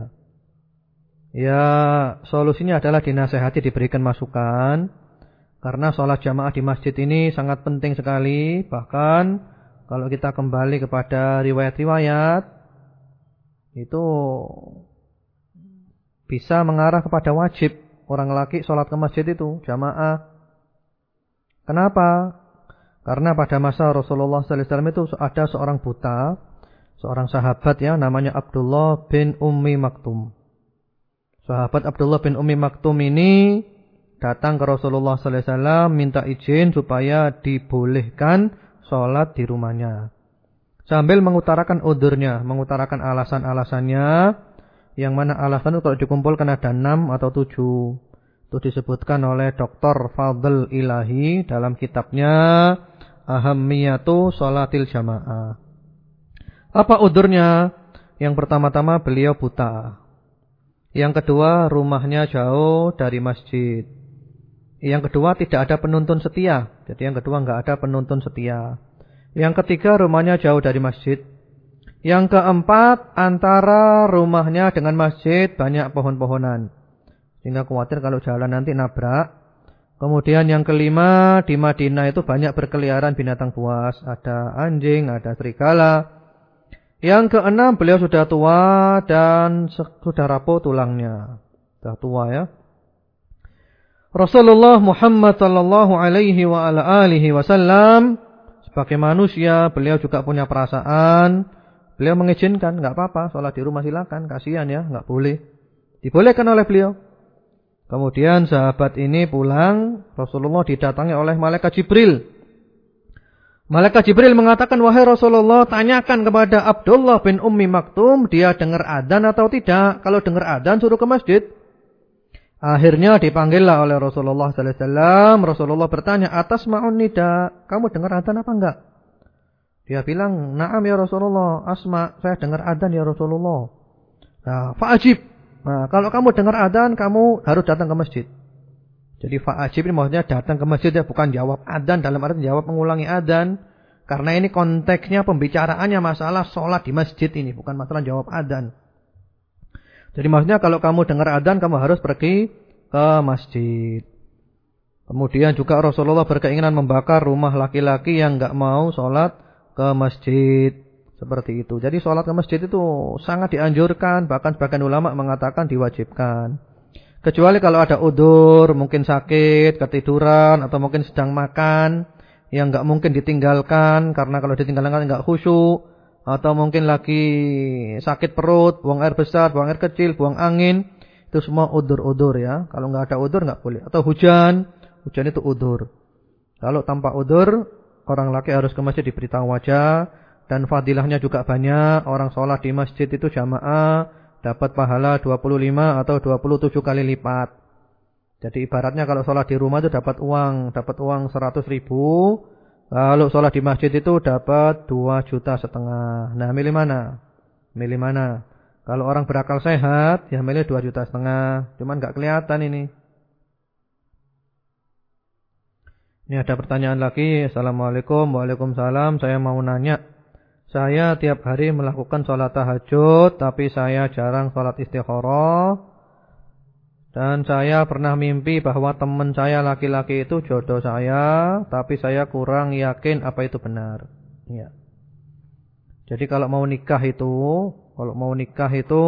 Speaker 1: Ya, solusinya adalah dinasehati, diberikan masukan. Karena sholat jamaah di masjid ini sangat penting sekali. Bahkan kalau kita kembali kepada riwayat-riwayat, itu bisa mengarah kepada wajib orang laki sholat ke masjid itu jamaah. Kenapa? Karena pada masa Rasulullah sallallahu alaihi wasallam itu ada seorang buta, seorang sahabat ya, namanya Abdullah bin Ummi Maktum. Sahabat Abdullah bin Ummi Maktum ini datang ke Rasulullah sallallahu alaihi wasallam minta izin supaya dibolehkan sholat di rumahnya. Sambil mengutarakan udurnya, mengutarakan alasan-alasannya, yang mana alasan itu kalau dikumpulkan ada 6 atau 7. Itu disebutkan oleh Dr. Fadl Ilahi dalam kitabnya Ahammiyatu Sholatil Jamaah. Apa udurnya? Yang pertama-tama beliau buta. Yang kedua rumahnya jauh dari masjid. Yang kedua tidak ada penuntun setia. Jadi yang kedua enggak ada penuntun setia. Yang ketiga rumahnya jauh dari masjid. Yang keempat antara rumahnya dengan masjid banyak pohon-pohonan, sehingga khawatir kalau jalan nanti nabrak. Kemudian yang kelima, di Madinah itu banyak berkeliaran binatang buas. Ada anjing, ada serigala. Yang keenam, beliau sudah tua dan sudah rapuh tulangnya. Sudah tua ya. Rasulullah Muhammad sallallahu alaihi wa ala alihi wasallam sebagai manusia, beliau juga punya perasaan. Beliau mengizinkan, enggak apa-apa, sholat di rumah silakan, kasihan ya, enggak boleh. Dibolehkan oleh beliau. Kemudian sahabat ini pulang, Rasulullah didatangi oleh malaikat Jibril. Malaikat Jibril mengatakan, "Wahai Rasulullah, tanyakan kepada Abdullah bin Ummi Maktum, dia dengar adzan atau tidak? Kalau dengar adzan suruh ke masjid." Akhirnya dipanggillah oleh Rasulullah sallallahu alaihi wasallam. Rasulullah bertanya, "Atas ma'un nida, kamu dengar adzan apa enggak?" Dia bilang, "Na'am ya Rasulullah, asma, saya dengar adzan ya Rasulullah." Nah, fa'ajib. Nah, kalau kamu dengar adzan, kamu harus datang ke masjid. Jadi fa'ajib ini maksudnya datang ke masjid ya, bukan jawab adzan dalam arti jawab mengulangi adzan. Karena ini konteksnya pembicaraannya masalah sholat di masjid ini, bukan masalah jawab adzan. Jadi maksudnya kalau kamu dengar adzan, kamu harus pergi ke masjid. Kemudian juga Rasulullah berkeinginan membakar rumah laki-laki yang enggak mau sholat ke masjid. Seperti itu. Jadi sholat ke masjid itu sangat dianjurkan. Bahkan sebagian ulama mengatakan diwajibkan. Kecuali kalau ada udzur, mungkin sakit, ketiduran, atau mungkin sedang makan, yang enggak mungkin ditinggalkan. Karena kalau ditinggalkan enggak khusyuk. Atau mungkin lagi sakit perut, buang air besar, buang air kecil, buang angin. Itu semua udzur-udzur ya. Kalau enggak ada udzur enggak boleh. Atau hujan itu udzur. Kalau tanpa udzur, orang laki harus ke masjid diberitahu wajah. Dan fadilahnya juga banyak. Orang sholat di masjid itu jamaah dapat pahala 25 atau 27 kali lipat. Jadi ibaratnya kalau sholat di rumah itu dapat uang 100.000. Kalau sholat di masjid itu dapat 2,5 juta. Nah, milih mana? Milih mana? Kalau orang berakal sehat, ya milih 2,5 juta. Cuman nggak kelihatan ini. Ini ada pertanyaan lagi. Assalamualaikum. Waalaikumsalam. Saya mau nanya. Saya tiap hari melakukan sholat tahajud, tapi saya jarang sholat istikharah. Dan saya pernah mimpi bahwa teman saya laki-laki itu jodoh saya, tapi saya kurang yakin apa itu benar. Ya. Jadi kalau mau nikah itu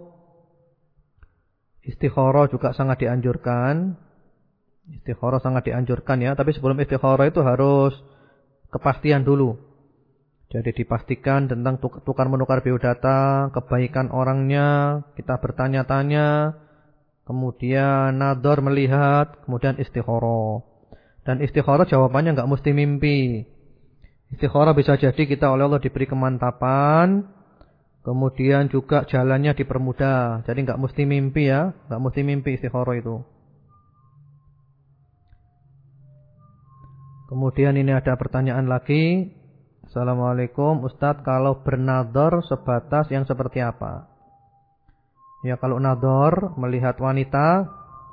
Speaker 1: istikharah juga sangat dianjurkan. Istikharah sangat dianjurkan ya, tapi sebelum istikharah itu harus kepastian dulu. Jadi dipastikan tentang tukar menukar biodata, kebaikan orangnya, kita bertanya-tanya. Kemudian nador melihat, kemudian istikharah. Dan istikharah jawabannya enggak mesti mimpi. Istikharah bisa jadi kita oleh Allah diberi kemantapan, kemudian juga jalannya dipermudah. Jadi enggak mesti mimpi ya, enggak mesti mimpi istikharah itu. Kemudian ini ada pertanyaan lagi. Assalamualaikum Ustadz, kalau bernador sebatas yang seperti apa? Ya, kalau nador melihat wanita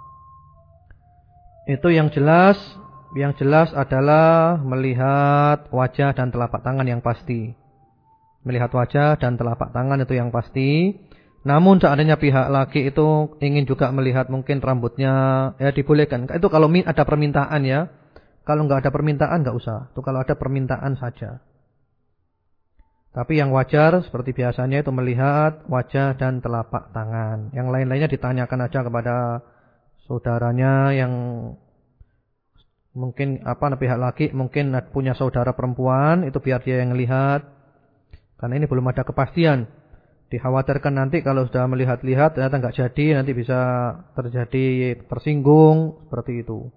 Speaker 1: itu yang jelas adalah melihat wajah dan telapak tangan yang pasti. Melihat wajah dan telapak tangan itu yang pasti. Namun seandainya pihak laki itu ingin juga melihat mungkin rambutnya, ya dibolehkan. Itu kalau ada permintaan ya. Kalau enggak ada permintaan enggak usah. Itu kalau ada permintaan saja. Tapi yang wajar seperti biasanya itu melihat wajah dan telapak tangan. Yang lain-lainnya ditanyakan aja kepada saudaranya yang mungkin pihak laki mungkin punya saudara perempuan, itu biar dia yang melihat. Karena ini belum ada kepastian. Dikhawatirkan nanti kalau sudah melihat-lihat ternyata enggak jadi, nanti bisa terjadi tersinggung, seperti itu.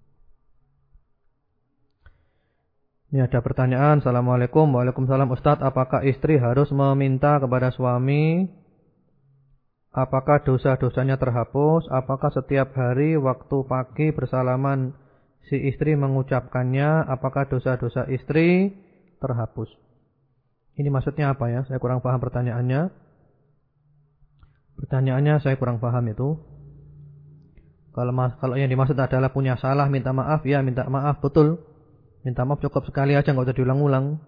Speaker 1: Ini ada pertanyaan. Assalamualaikum. Waalaikumsalam. Ustadz, apakah istri harus meminta kepada suami? Apakah dosa-dosanya terhapus? Apakah setiap hari waktu pagi bersalaman si istri mengucapkannya? Apakah dosa-dosa istri terhapus? Ini maksudnya apa ya? Saya kurang paham pertanyaannya. Pertanyaannya saya kurang paham itu. Kalau yang dimaksud adalah punya salah minta maaf, ya minta maaf, betul. Minta maaf cukup sekali aja, enggak usah diulang-ulang.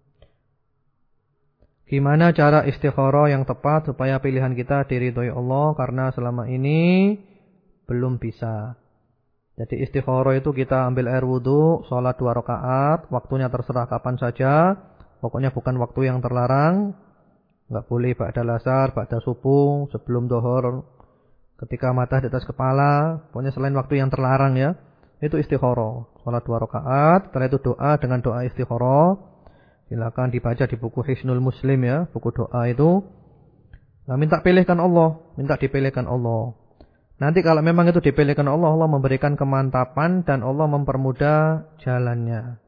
Speaker 1: Gimana cara istikharah yang tepat supaya pilihan kita diridhoi Allah, karena selama ini belum bisa. Jadi istikharah itu kita ambil air wudu, sholat 2 rakaat, waktunya terserah kapan saja. Pokoknya bukan waktu yang terlarang. Enggak boleh ba'da lasar, ba'da subuh, sebelum dhuhur, ketika mata di atas kepala. Pokoknya selain waktu yang terlarang ya. Itu istikharah. Salat 2 rakaat, setelah itu doa dengan doa istikharah. Silakan dibaca di buku Hisnul Muslim ya, buku doa itu. Nah, minta pilihkan Allah, minta dipilihkan Allah. Nanti kalau memang itu dipilihkan Allah, Allah memberikan kemantapan dan Allah mempermudah jalannya.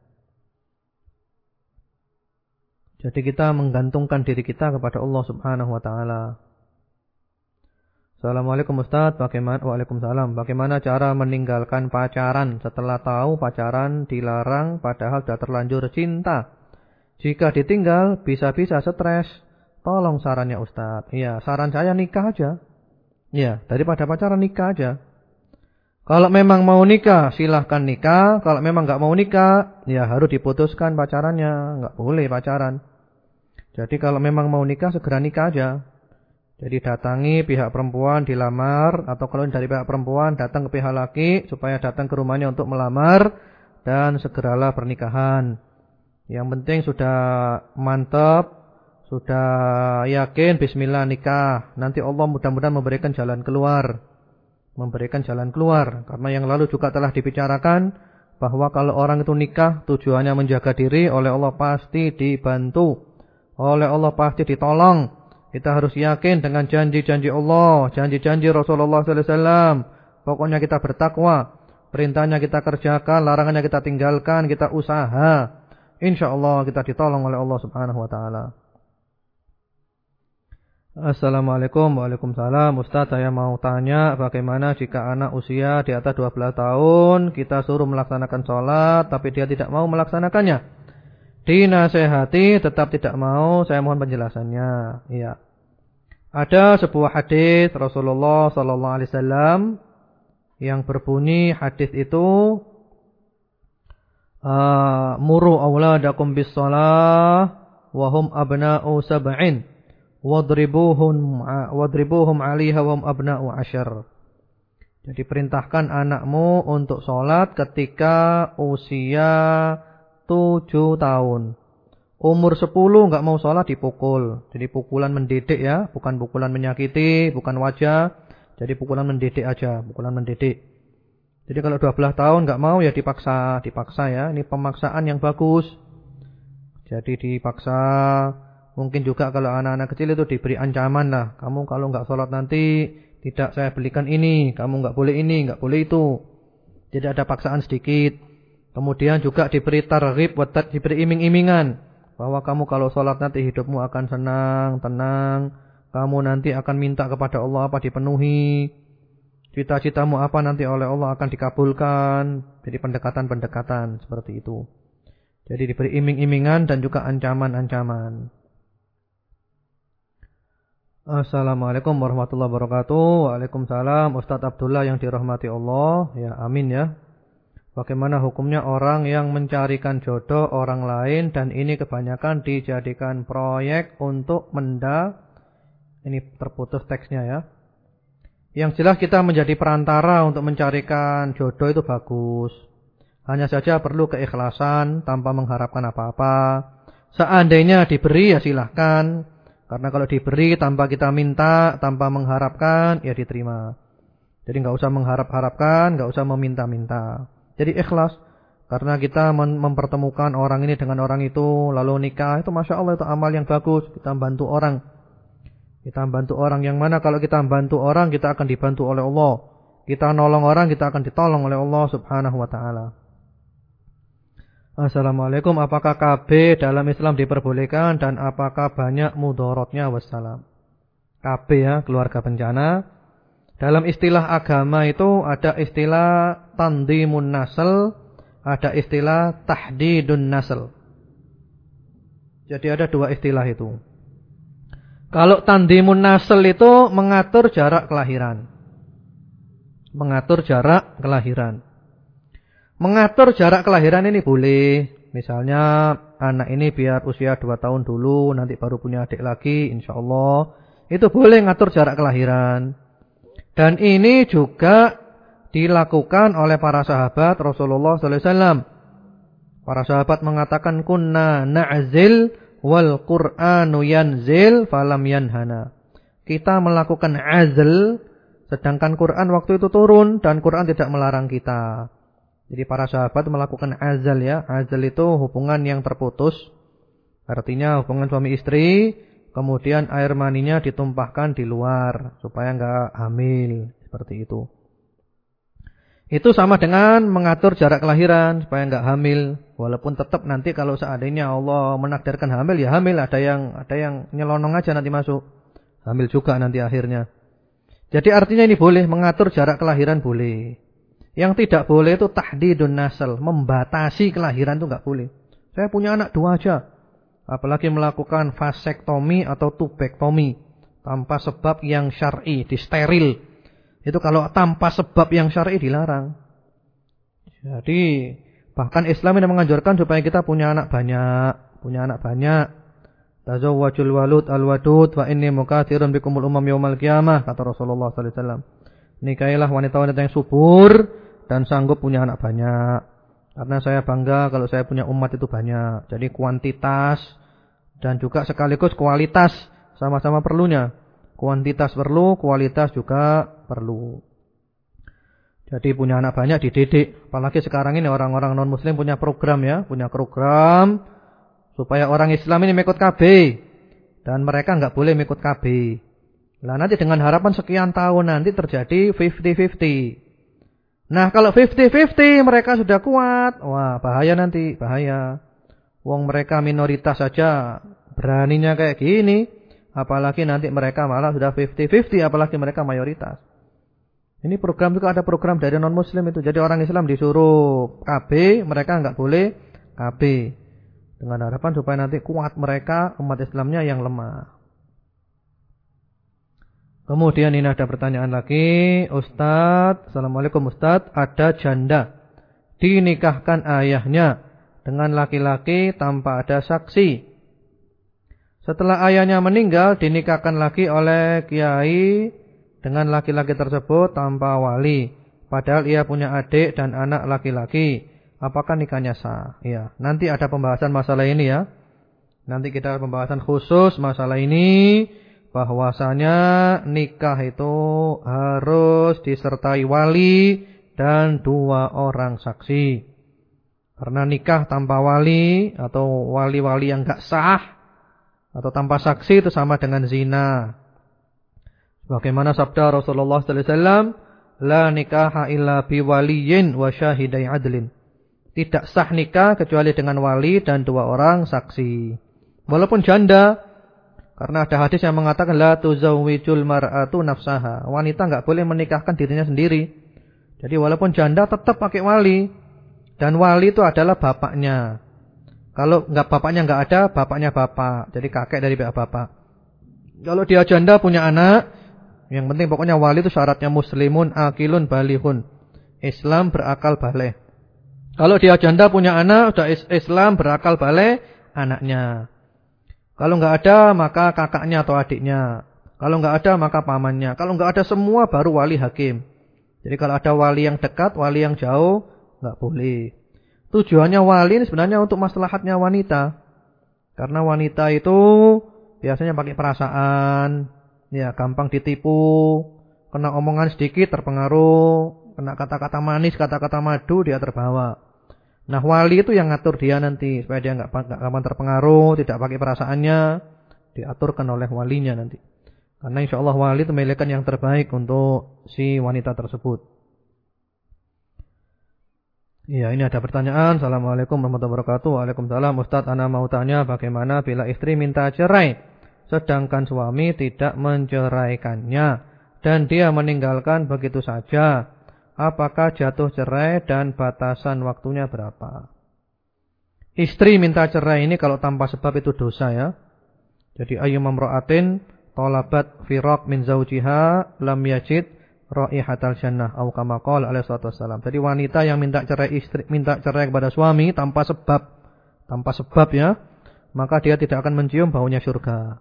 Speaker 1: Jadi kita menggantungkan diri kita kepada Allah Subhanahu wa taala. Assalamualaikum Ustaz, Waalaikumsalam. Bagaimana cara meninggalkan pacaran setelah tahu pacaran dilarang padahal sudah terlanjur cinta? Jika ditinggal bisa-bisa stres. Tolong sarannya Ustaz. Iya, saran saya nikah aja. Iya, daripada pacaran nikah aja. Kalau memang mau nikah, silahkan nikah. Kalau memang enggak mau nikah, ya harus diputuskan pacarannya. Enggak boleh pacaran. Jadi kalau memang mau nikah, segera nikah aja. Jadi datangi pihak perempuan dilamar, atau kalau dari pihak perempuan datang ke pihak laki supaya datang ke rumahnya untuk melamar, dan segeralah pernikahan. Yang penting sudah mantap, sudah yakin bismillah nikah. Nanti Allah mudah-mudahan memberikan jalan keluar. Memberikan jalan keluar. Karena yang lalu juga telah dibicarakan bahwa kalau orang itu nikah tujuannya menjaga diri, oleh Allah pasti dibantu. Oleh Allah pasti ditolong. Kita harus yakin dengan janji-janji Allah, janji-janji Rasulullah sallallahu alaihi wasallam. Pokoknya kita bertakwa, perintahnya kita kerjakan, larangannya kita tinggalkan, kita usaha. Insyaallah kita ditolong oleh Allah Subhanahu wa taala. Assalamualaikum. Waalaikumsalam. Ustaz, saya mau tanya bagaimana jika anak usia di atas 12 tahun kita suruh melaksanakan sholat tapi dia tidak mau melaksanakannya. Dinasehati tetap tidak mau, saya mohon penjelasannya. Iya. Ada sebuah hadis Rasulullah sallallahu alaihi wasallam yang berbunyi, hadis itu muru auladakum bis shalah wa hum abna'u sab'in wadribuhum 'alaiha wa hum abna'u 'ashar. Jadi perintahkan anakmu untuk sholat ketika usia 7 tahun. Umur 10 enggak mau sholat dipukul. Jadi pukulan mendidik ya, bukan pukulan menyakiti, bukan wajah. Jadi pukulan mendidik aja, pukulan mendidik. Jadi kalau 12 tahun enggak mau ya dipaksa ya. Ini pemaksaan yang bagus. Jadi dipaksa. Mungkin juga kalau anak-anak kecil itu diberi ancaman lah. Kamu kalau enggak sholat nanti tidak saya belikan ini, kamu enggak boleh ini, enggak boleh itu. Jadi ada paksaan sedikit. Kemudian juga diberi targhib, diberi iming-imingan bahwa kamu kalau sholat nanti hidupmu akan senang, tenang. Kamu nanti akan minta kepada Allah apa dipenuhi. Cita-citamu apa nanti oleh Allah akan dikabulkan. Jadi pendekatan-pendekatan seperti itu. Jadi diberi iming-imingan dan juga ancaman-ancaman. Assalamualaikum warahmatullahi wabarakatuh. Waalaikumsalam. Ustadz Abdullah yang dirahmati Allah. Ya, amin ya. Bagaimana hukumnya orang yang mencarikan jodoh orang lain dan ini kebanyakan dijadikan proyek untuk ini terputus teksnya ya. Yang jelas kita menjadi perantara untuk mencarikan jodoh itu bagus. Hanya saja perlu keikhlasan tanpa mengharapkan apa-apa. Seandainya diberi ya silahkan. Karena kalau diberi tanpa kita minta, tanpa mengharapkan ya diterima. Jadi enggak usah mengharap-harapkan, enggak usah meminta-minta. Jadi ikhlas. Karena kita mempertemukan orang ini dengan orang itu, lalu nikah, itu Masya Allah itu amal yang bagus. Kita membantu orang. Kita membantu orang yang mana kalau kita membantu orang kita akan dibantu oleh Allah. Kita nolong orang kita akan ditolong oleh Allah Subhanahu wa taala. Assalamualaikum, apakah KB dalam Islam diperbolehkan dan apakah banyak mudorotnya? Wassalam. KB ya, keluarga bencana. Dalam istilah agama itu ada istilah tandimun nasl, ada istilah tahdidun nasl. Jadi ada dua istilah itu. Kalau tandimun nasl itu mengatur jarak kelahiran. Mengatur jarak kelahiran. Mengatur jarak kelahiran ini boleh. Misalnya anak ini biar usia 2 tahun dulu, nanti baru punya adik lagi, insyaallah. Itu boleh ngatur jarak kelahiran. Dan ini juga dilakukan oleh para sahabat Rasulullah sallallahu alaihi wasallam. Para sahabat mengatakan kunna na'zil wal Qur'anu yanzil falam yanhana. Kita melakukan azl sedangkan Quran waktu itu turun dan Quran tidak melarang kita. Jadi para sahabat melakukan azal ya. Azal itu hubungan yang terputus. Artinya hubungan suami istri, kemudian air maninya ditumpahkan di luar supaya enggak hamil, seperti itu. Itu sama dengan mengatur jarak kelahiran supaya enggak hamil. Walaupun tetap nanti kalau seandainya Allah menakdirkan hamil ya hamil, ada yang nyelonong aja nanti masuk. Hamil juga nanti akhirnya. Jadi artinya ini boleh mengatur jarak kelahiran boleh. Yang tidak boleh itu tahdidun nasl, membatasi kelahiran itu enggak boleh. Saya punya anak 2 aja. Apalagi melakukan vasektomi atau tubektomi tanpa sebab yang syar'i, disteril. Itu kalau tanpa sebab yang syar'i dilarang. Jadi bahkan Islam ini menganjurkan supaya kita punya anak banyak, Tazawwajul walud al-wadud wa inni mukatsirun bikumul umam yaumal qiyamah, kata Rasulullah sallallahu alaihi wasallam. Nikahilah wanita-wanita yang subur dan sanggup punya anak banyak. Karena saya bangga kalau saya punya umat itu banyak. Jadi kuantitas dan juga sekaligus kualitas sama-sama perlunya. Kuantitas perlu, kualitas juga perlu. Jadi punya anak banyak dididik. Apalagi sekarang ini orang-orang non-muslim punya program ya. Punya program supaya orang Islam ini mengikut KB. Dan mereka enggak boleh mengikut KB. Nah nanti dengan harapan sekian tahun nanti terjadi 50-50. Nah kalau 50-50 mereka sudah kuat. Wah bahaya nanti, bahaya. Wong mereka minoritas saja beraninya kayak gini. Apalagi nanti mereka malah sudah 50-50, apalagi mereka mayoritas. Ini program juga ada program dari non-muslim itu. Jadi orang Islam disuruh KB, mereka enggak boleh KB. Dengan harapan supaya nanti kuat mereka, umat Islamnya yang lemah. Kemudian ini ada pertanyaan lagi. Ustadz, Assalamualaikum Ustadz, ada janda dinikahkan ayahnya dengan laki-laki tanpa ada saksi. Setelah ayahnya meninggal, dinikahkan lagi oleh kiai dengan laki-laki tersebut tanpa wali. Padahal ia punya adik dan anak laki-laki. Apakah nikahnya sah? Ya, nanti ada pembahasan masalah ini ya. Nanti kita ada pembahasan khusus masalah ini. Bahwasanya nikah itu harus disertai wali dan 2 orang saksi. Karena nikah tanpa wali atau wali-wali yang enggak sah atau tanpa saksi itu sama dengan zina. Bagaimana sabda Rasulullah sallallahu alaihi wasallam, la nikaha illa biwaliyin wa syahidai adlin. Tidak sah nikah kecuali dengan wali dan 2 orang saksi. Walaupun janda, karena ada hadis yang mengatakan la tuzawwijul mar'atu nafsaha. Wanita enggak boleh menikahkan dirinya sendiri. Jadi walaupun janda tetap pakai wali. Dan wali itu adalah bapaknya. Kalau bapaknya enggak ada, bapaknya bapak. Jadi kakek dari pihak bapak. Kalau dia janda punya anak, yang penting pokoknya wali itu syaratnya muslimun akilun balihun. Islam berakal baligh. Kalau dia janda punya anak, sudah Islam berakal baligh anaknya. Kalau enggak ada maka kakaknya atau adiknya. Kalau enggak ada maka pamannya. Kalau enggak ada semua baru wali hakim. Jadi kalau ada wali yang dekat, wali yang jauh, enggak boleh. Tujuannya wali ini sebenarnya untuk maslahatnya wanita. Karena wanita itu biasanya pakai perasaan, ya gampang ditipu, kena omongan sedikit terpengaruh, kena kata-kata manis, kata-kata madu dia terbawa. Nah wali itu yang ngatur dia nanti supaya dia enggak gampang terpengaruh, tidak pakai perasaannya, diaturkan oleh walinya nanti. Karena insya Allah wali itu memilihkan yang terbaik untuk si wanita tersebut. Ya, ini ada pertanyaan. Assalamualaikum warahmatullahi wabarakatuh. Waalaikumsalam. Ustadz, ana mau tanya bagaimana bila istri minta cerai, sedangkan suami tidak menceraikannya dan dia meninggalkan begitu saja. Apakah jatuh cerai dan batasan waktunya berapa? Istri minta cerai ini kalau tanpa sebab itu dosa ya. Jadi ayyumam ra'atin talabat firaq min zawjiha lam yajid raihatal jannah atau kama qala alaihi wasallam. Jadi wanita yang minta cerai kepada suami tanpa sebab ya, maka dia tidak akan mencium baunya surga.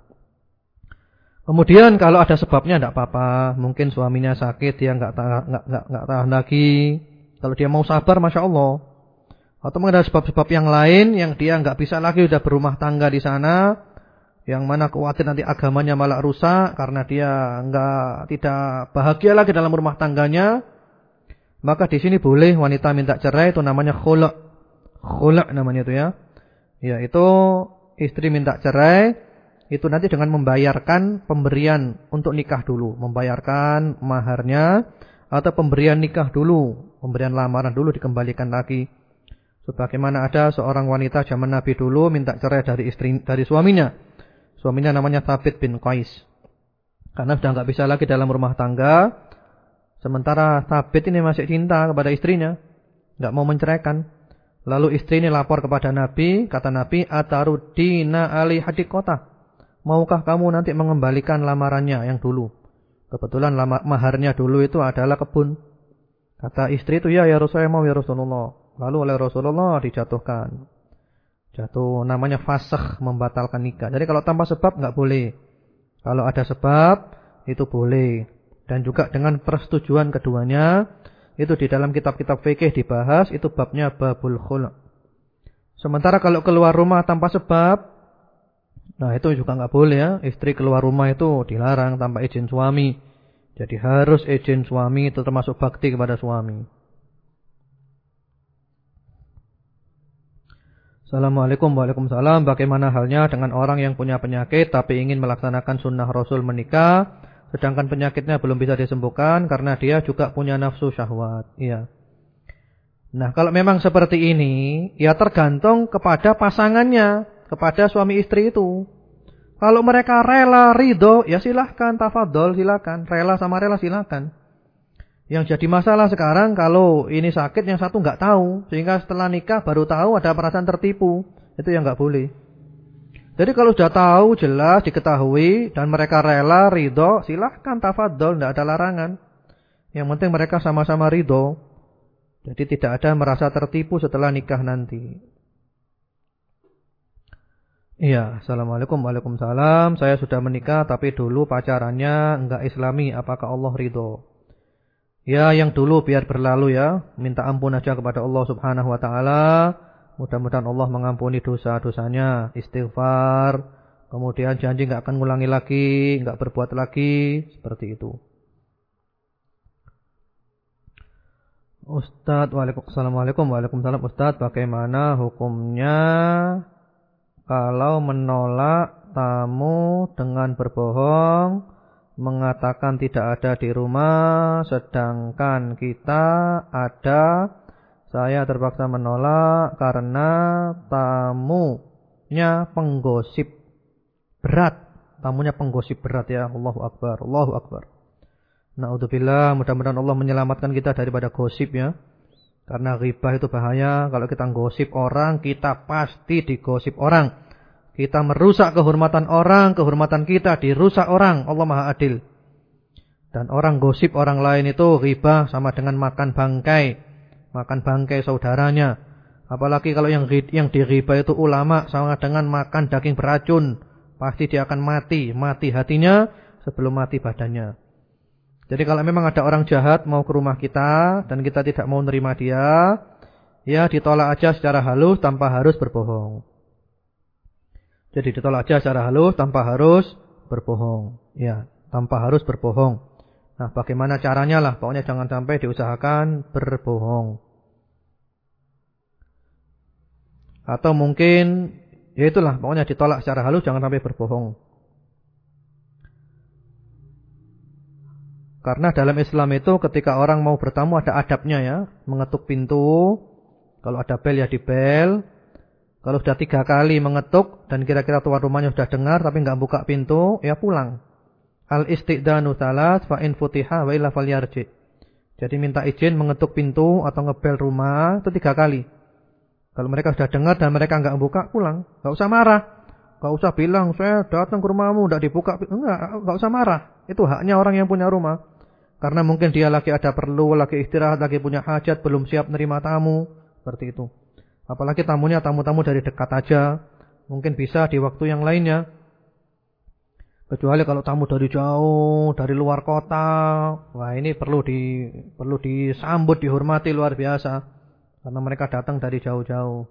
Speaker 1: Kemudian kalau ada sebabnya tidak apa-apa, mungkin suaminya sakit, dia enggak tahan lagi. Kalau dia mau sabar, masya Allah. Atau mungkin ada sebab-sebab yang lain yang dia enggak bisa lagi sudah berumah tangga di sana, yang mana khawatir nanti agamanya malah rusak karena dia tidak bahagia lagi dalam rumah tangganya. Maka di sini boleh wanita minta cerai, itu namanya khulu'. Khulu' namanya itu ya. Yaitu istri minta cerai itu nanti dengan membayarkan pemberian untuk nikah dulu, membayarkan maharnya atau pemberian nikah dulu, pemberian lamaran dulu dikembalikan lagi. Sebagaimana ada seorang wanita zaman Nabi dulu minta cerai dari suaminya. Suaminya namanya Thabit bin Qais. Karena sudah enggak bisa lagi dalam rumah tangga. Sementara Thabit ini masih cinta kepada istrinya, enggak mau menceraikan. Lalu istri ini lapor kepada Nabi, kata Nabi, "Ataruddina ali hadiqata." Maukah kamu nanti mengembalikan lamarannya yang dulu? Kebetulan maharnya dulu itu adalah kebun. Kata istri itu, ya Rasulullah, mau ya Rasulullah. Lalu oleh Rasulullah dijatuhkan. Jatuh namanya fasakh, membatalkan nikah. Jadi kalau tanpa sebab enggak boleh. Kalau ada sebab itu boleh. Dan juga dengan persetujuan keduanya, itu di dalam kitab-kitab fikih dibahas, itu babnya babul khulu'. Sementara kalau keluar rumah tanpa sebab, nah itu juga enggak boleh ya. Istri keluar rumah itu dilarang tanpa izin suami. Jadi harus izin suami, itu termasuk bakti kepada suami. Assalamualaikum waalaikumsalam. Bagaimana halnya dengan orang yang punya penyakit tapi ingin melaksanakan sunnah Rasul menikah, sedangkan penyakitnya belum bisa disembuhkan karena dia juga punya nafsu syahwat. Iya. Nah, kalau memang seperti ini, ya tergantung kepada pasangannya, kepada suami istri itu. Kalau mereka rela, ridho, ya silahkan, tafadhol, silahkan. Rela sama rela silahkan. Yang jadi masalah sekarang kalau ini sakit yang satu enggak tahu, sehingga setelah nikah baru tahu ada perasaan tertipu. Itu yang enggak boleh. Jadi kalau sudah tahu jelas diketahui dan mereka rela, ridho, silahkan tafadhol, enggak ada larangan. Yang penting mereka sama-sama ridho. Jadi tidak ada merasa tertipu setelah nikah nanti. Iya, assalamualaikum waalaikumsalam. Saya sudah menikah tapi dulu pacarannya enggak Islami. Apakah Allah ridho? Ya, yang dulu biar berlalu ya. Minta ampun aja kepada Allah Subhanahu wa taala. Mudah-mudahan Allah mengampuni dosa-dosanya, istighfar. Kemudian janji enggak akan ngulangi lagi, enggak berbuat lagi, seperti itu. Ustadz, waalaikumsalam Ustadz, bagaimana hukumnya kalau menolak tamu dengan berbohong, mengatakan tidak ada di rumah, sedangkan kita ada, saya terpaksa menolak karena tamunya penggosip berat. Tamunya penggosip berat ya. Allahu Akbar, Allahu Akbar. Na'udzubillah, mudah-mudahan Allah menyelamatkan kita daripada gosip ya. Karena ghibah itu bahaya. Kalau kita gosip orang, kita pasti digosip orang. Kita merusak kehormatan orang, kehormatan kita dirusak orang. Allah Maha Adil. Dan orang gosip orang lain itu ghibah sama dengan makan bangkai. Makan bangkai saudaranya. Apalagi kalau yang dighibah itu ulama, sama dengan makan daging beracun. Pasti dia akan mati. Mati hatinya sebelum mati badannya. Jadi kalau memang ada orang jahat mau ke rumah kita dan kita tidak mau nerima dia, ya ditolak aja secara halus tanpa harus berbohong. Jadi ditolak aja secara halus tanpa harus berbohong. Ya, tanpa harus berbohong. Nah, bagaimana caranya lah? Pokoknya jangan sampai diusahakan berbohong. Atau mungkin ya itulah, pokoknya ditolak secara halus, jangan sampai berbohong. Karena dalam Islam itu ketika orang mau bertamu ada adabnya ya. Mengetuk pintu. Kalau ada bel ya dibel. Kalau sudah 3 kali mengetuk dan kira-kira tuan rumahnya sudah dengar tapi enggak buka pintu, ya pulang. Al-isti'danu tsalas fa in futiha wa illa falyarji. Jadi minta izin mengetuk pintu atau ngebel rumah itu 3 kali. Kalau mereka sudah dengar dan mereka enggak buka, pulang. Enggak usah marah. Enggak usah bilang saya datang ke rumahmu enggak dibuka. Enggak usah marah. Itu haknya orang yang punya rumah. Karena mungkin dia lagi ada perlu, lagi istirahat, lagi punya hajat, belum siap menerima tamu, seperti itu. Apalagi tamunya tamu-tamu dari dekat aja. Mungkin bisa di waktu yang lainnya. Kecuali kalau tamu dari jauh, dari luar kota. Wah ini perlu disambut, dihormati luar biasa. Karena mereka datang dari jauh-jauh.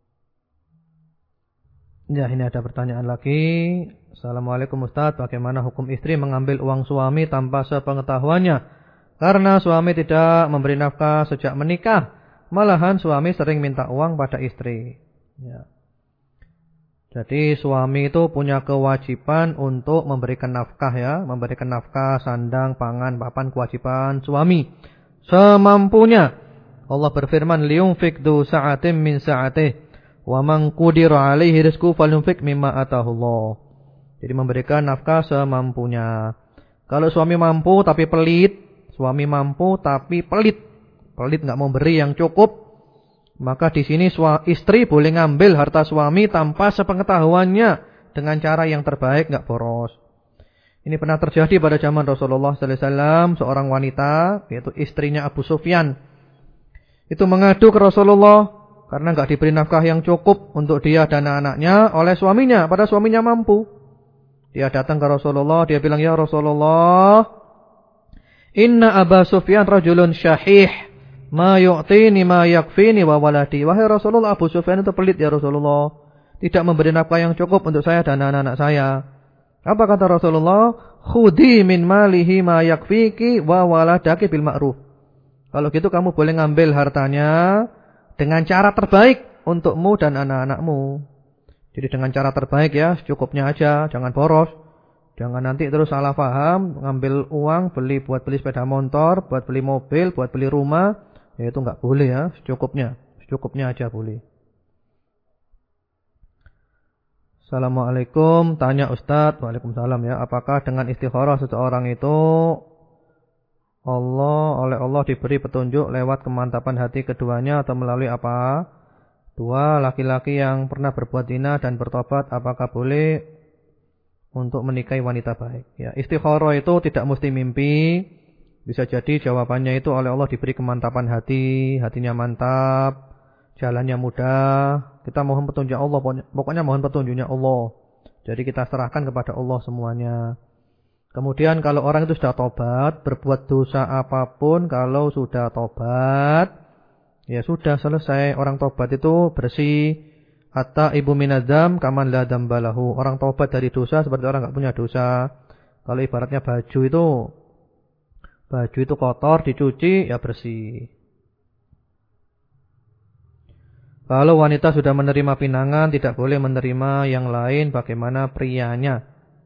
Speaker 1: Ya ini ada pertanyaan lagi. Assalamualaikum Ustaz. Bagaimana hukum istri mengambil uang suami tanpa sepengetahuannya? Karena suami tidak memberi nafkah sejak menikah. Malahan suami sering minta uang pada istri. Ya. Jadi suami itu punya kewajiban untuk memberikan nafkah ya. Memberikan nafkah, sandang, pangan, papan, kewajiban suami. Semampunya. Allah berfirman, liyunfik du sa'atim min sa'atih. Wa man qudira alaihi rizquhu falyunfik mimma atahullah. Jadi memberikan nafkah semampunya. Kalau suami mampu tapi pelit. Suami mampu tapi pelit. Pelit enggak mau beri yang cukup, maka di sini istri boleh ngambil harta suami tanpa sepengetahuannya dengan cara yang terbaik, enggak boros. Ini pernah terjadi pada zaman Rasulullah sallallahu alaihi wasallam, seorang wanita yaitu istrinya Abu Sufyan. Itu mengadu ke Rasulullah karena enggak diberi nafkah yang cukup untuk dia dan anak-anaknya oleh suaminya, padahal suaminya mampu. Dia datang ke Rasulullah, dia bilang, "Ya Rasulullah, inna Abu Sufyan rajulun syahih. Ma yu'tini ma yakfini wa waladi." Wahai Rasulullah, Abu Sufyan itu pelit ya Rasulullah. Tidak memberi nafkah yang cukup untuk saya dan anak-anak saya. Apa kata Rasulullah? Khudi min malihi ma yakfiki wa waladaki bil ma'ruf. Kalau gitu kamu boleh ngambil hartanya dengan cara terbaik untukmu dan anak-anakmu. Jadi dengan cara terbaik ya, secukupnya aja, jangan boros. Jangan nanti terus salah paham, ngambil uang buat beli sepeda motor, buat beli mobil, buat beli rumah. Ya itu enggak boleh ya, secukupnya aja boleh. Assalamualaikum, tanya Ustadz. Waalaikumsalam ya. Apakah dengan istikharah seseorang itu oleh Allah diberi petunjuk lewat kemantapan hati keduanya atau melalui apa? 2. Laki-laki yang pernah berbuat zina dan bertobat, apakah boleh untuk menikahi wanita baik? Ya, istikharah itu tidak mesti mimpi. Bisa jadi jawabannya itu oleh Allah diberi kemantapan hati, hatinya mantap, jalannya mudah. Kita mohon petunjuk Allah, pokoknya mohon petunjuknya Allah. Jadi kita serahkan kepada Allah semuanya. Kemudian kalau orang itu sudah tobat, berbuat dosa apapun, kalau sudah tobat, ya sudah selesai. Orang tobat itu bersih. Hatta ibu minadzam kaman la dzambalahu. Orang tobat dari dosa seperti orang enggak punya dosa. Kalau ibaratnya baju itu kotor, dicuci, ya bersih. Kalau wanita sudah menerima pinangan, tidak boleh menerima yang lain, bagaimana prianya?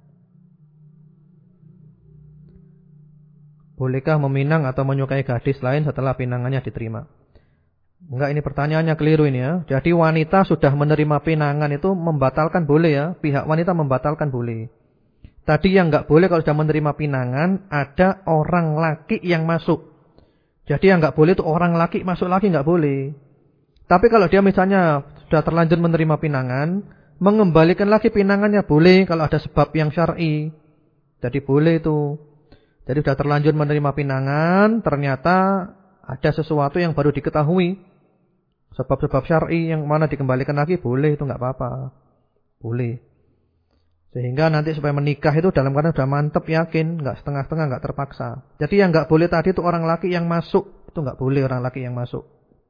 Speaker 1: Bolehkah meminang atau menyukai gadis lain setelah pinangannya diterima? Enggak, ini pertanyaannya keliru ini ya. Jadi wanita sudah menerima pinangan itu membatalkan boleh ya. Pihak wanita membatalkan boleh. Tadi yang enggak boleh kalau sudah menerima pinangan, ada orang laki yang masuk. Jadi yang enggak boleh itu orang laki masuk lagi, enggak boleh. Tapi kalau dia misalnya sudah terlanjur menerima pinangan, mengembalikan lagi pinangannya boleh kalau ada sebab yang syar'i. Jadi boleh itu. Jadi sudah terlanjur menerima pinangan, ternyata ada sesuatu yang baru diketahui. Sebab-sebab syar'i yang mana dikembalikan lagi boleh, itu enggak apa-apa. Boleh. Sehingga nanti supaya menikah itu dalam keadaan sudah mantap, yakin, enggak setengah-setengah, enggak terpaksa. Jadi yang enggak boleh tadi itu orang laki yang masuk, itu enggak boleh orang laki yang masuk.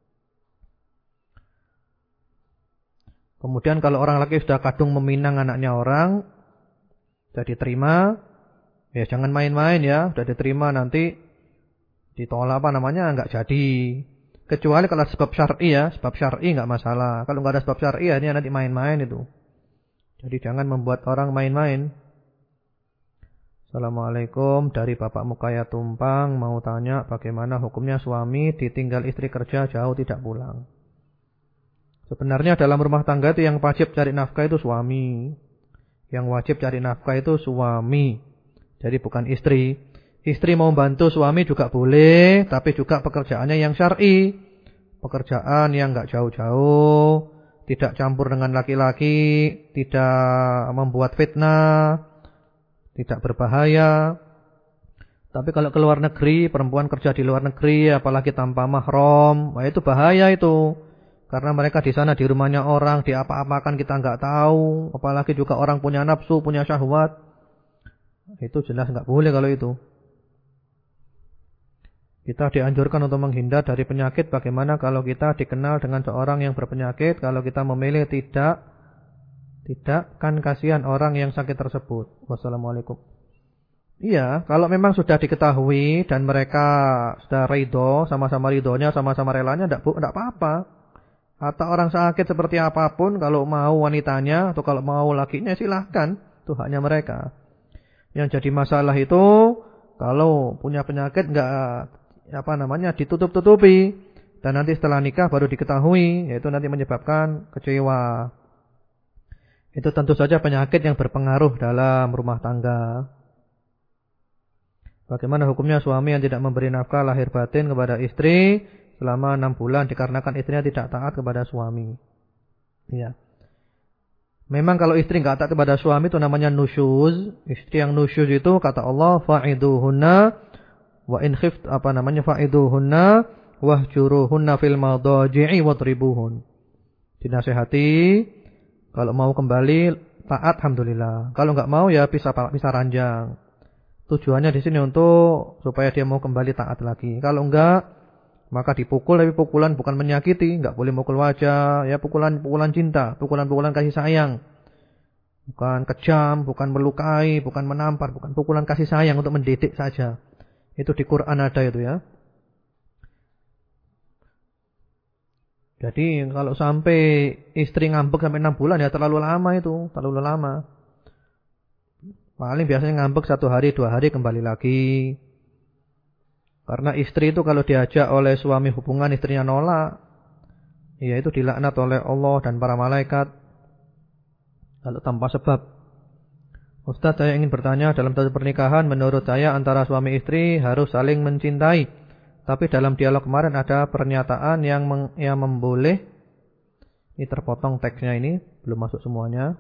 Speaker 1: Kemudian kalau orang laki sudah kadung meminang anaknya orang, sudah diterima, ya jangan main-main ya, sudah diterima nanti ditolak enggak jadi. Kecuali kalau sebab syar'i ya, sebab syar'i enggak masalah. Kalau enggak ada sebab syar'i ya nanti main-main itu. Jadi jangan membuat orang main-main. Assalamualaikum, dari Bapak Mukaya Tumpang mau tanya bagaimana hukumnya suami ditinggal istri kerja jauh tidak pulang. Sebenarnya dalam rumah tangga itu yang wajib cari nafkah itu suami. Yang wajib cari nafkah itu suami. Jadi bukan istri. Istri mau bantu suami juga boleh, tapi juga pekerjaannya yang syar'i. Pekerjaan yang enggak jauh-jauh, tidak campur dengan laki-laki, tidak membuat fitnah, tidak berbahaya. Tapi kalau ke luar negeri, perempuan kerja di luar negeri, apalagi tanpa mahram, itu bahaya itu. Karena mereka di sana di rumahnya orang, di apa-apakan kita enggak tahu. Apalagi juga orang punya nafsu, punya syahwat. Itu jelas enggak boleh kalau itu. Kita dianjurkan untuk menghindar dari penyakit. Bagaimana kalau kita dikenal dengan seorang yang berpenyakit, kalau kita memilih tidak, kan kasihan orang yang sakit tersebut. Wassalamualaikum. Iya, kalau memang sudah diketahui dan mereka sudah ridho, sama-sama ridhonya, sama-sama relanya, tidak apa-apa. Atau orang sakit seperti apapun, kalau mau wanitanya atau kalau mau lakinya silahkan, itu haknya mereka. Yang jadi masalah itu kalau punya penyakit enggak ditutup-tutupi dan nanti setelah nikah baru diketahui, yaitu nanti menyebabkan kecewa. Itu tentu saja penyakit yang berpengaruh dalam rumah tangga. Bagaimana hukumnya suami yang tidak memberi nafkah lahir batin kepada istri selama 6 bulan dikarenakan istrinya tidak taat kepada suami? Ya. Memang kalau istri enggak taat kepada suami itu namanya nusyuz. Istri yang nusyuz itu kata Allah fa'iduhunna wa in khift fa'iduhunna wahjuruhunna fil madaji'i wadribuhun. Dinasihati. Kalau mau kembali taat alhamdulillah. Kalau enggak mau ya bisa ranjang. Tujuannya di sini untuk supaya dia mau kembali taat lagi. Kalau enggak maka dipukul, tapi pukulan bukan menyakiti, enggak boleh mukul wajah, ya pukulan cinta, pukulan kasih sayang. Bukan kejam, bukan melukai, bukan menampar, bukan pukulan kasih sayang untuk mendidik saja. Itu di Quran ada itu ya. Jadi kalau sampai istri ngambek sampai 6 bulan ya terlalu lama itu, terlalu lama. Paling biasanya ngambek 1 hari 2 hari kembali lagi. Karena istri itu kalau diajak oleh suami hubungan istrinya nolak, ya itu dilaknat oleh Allah dan para malaikat. Kalau tanpa sebab. Ustaz, saya ingin bertanya, dalam satu pernikahan menurut saya antara suami istri harus saling mencintai. Tapi dalam dialog kemarin ada pernyataan yang memboleh. Ini terpotong teksnya ini, belum masuk semuanya.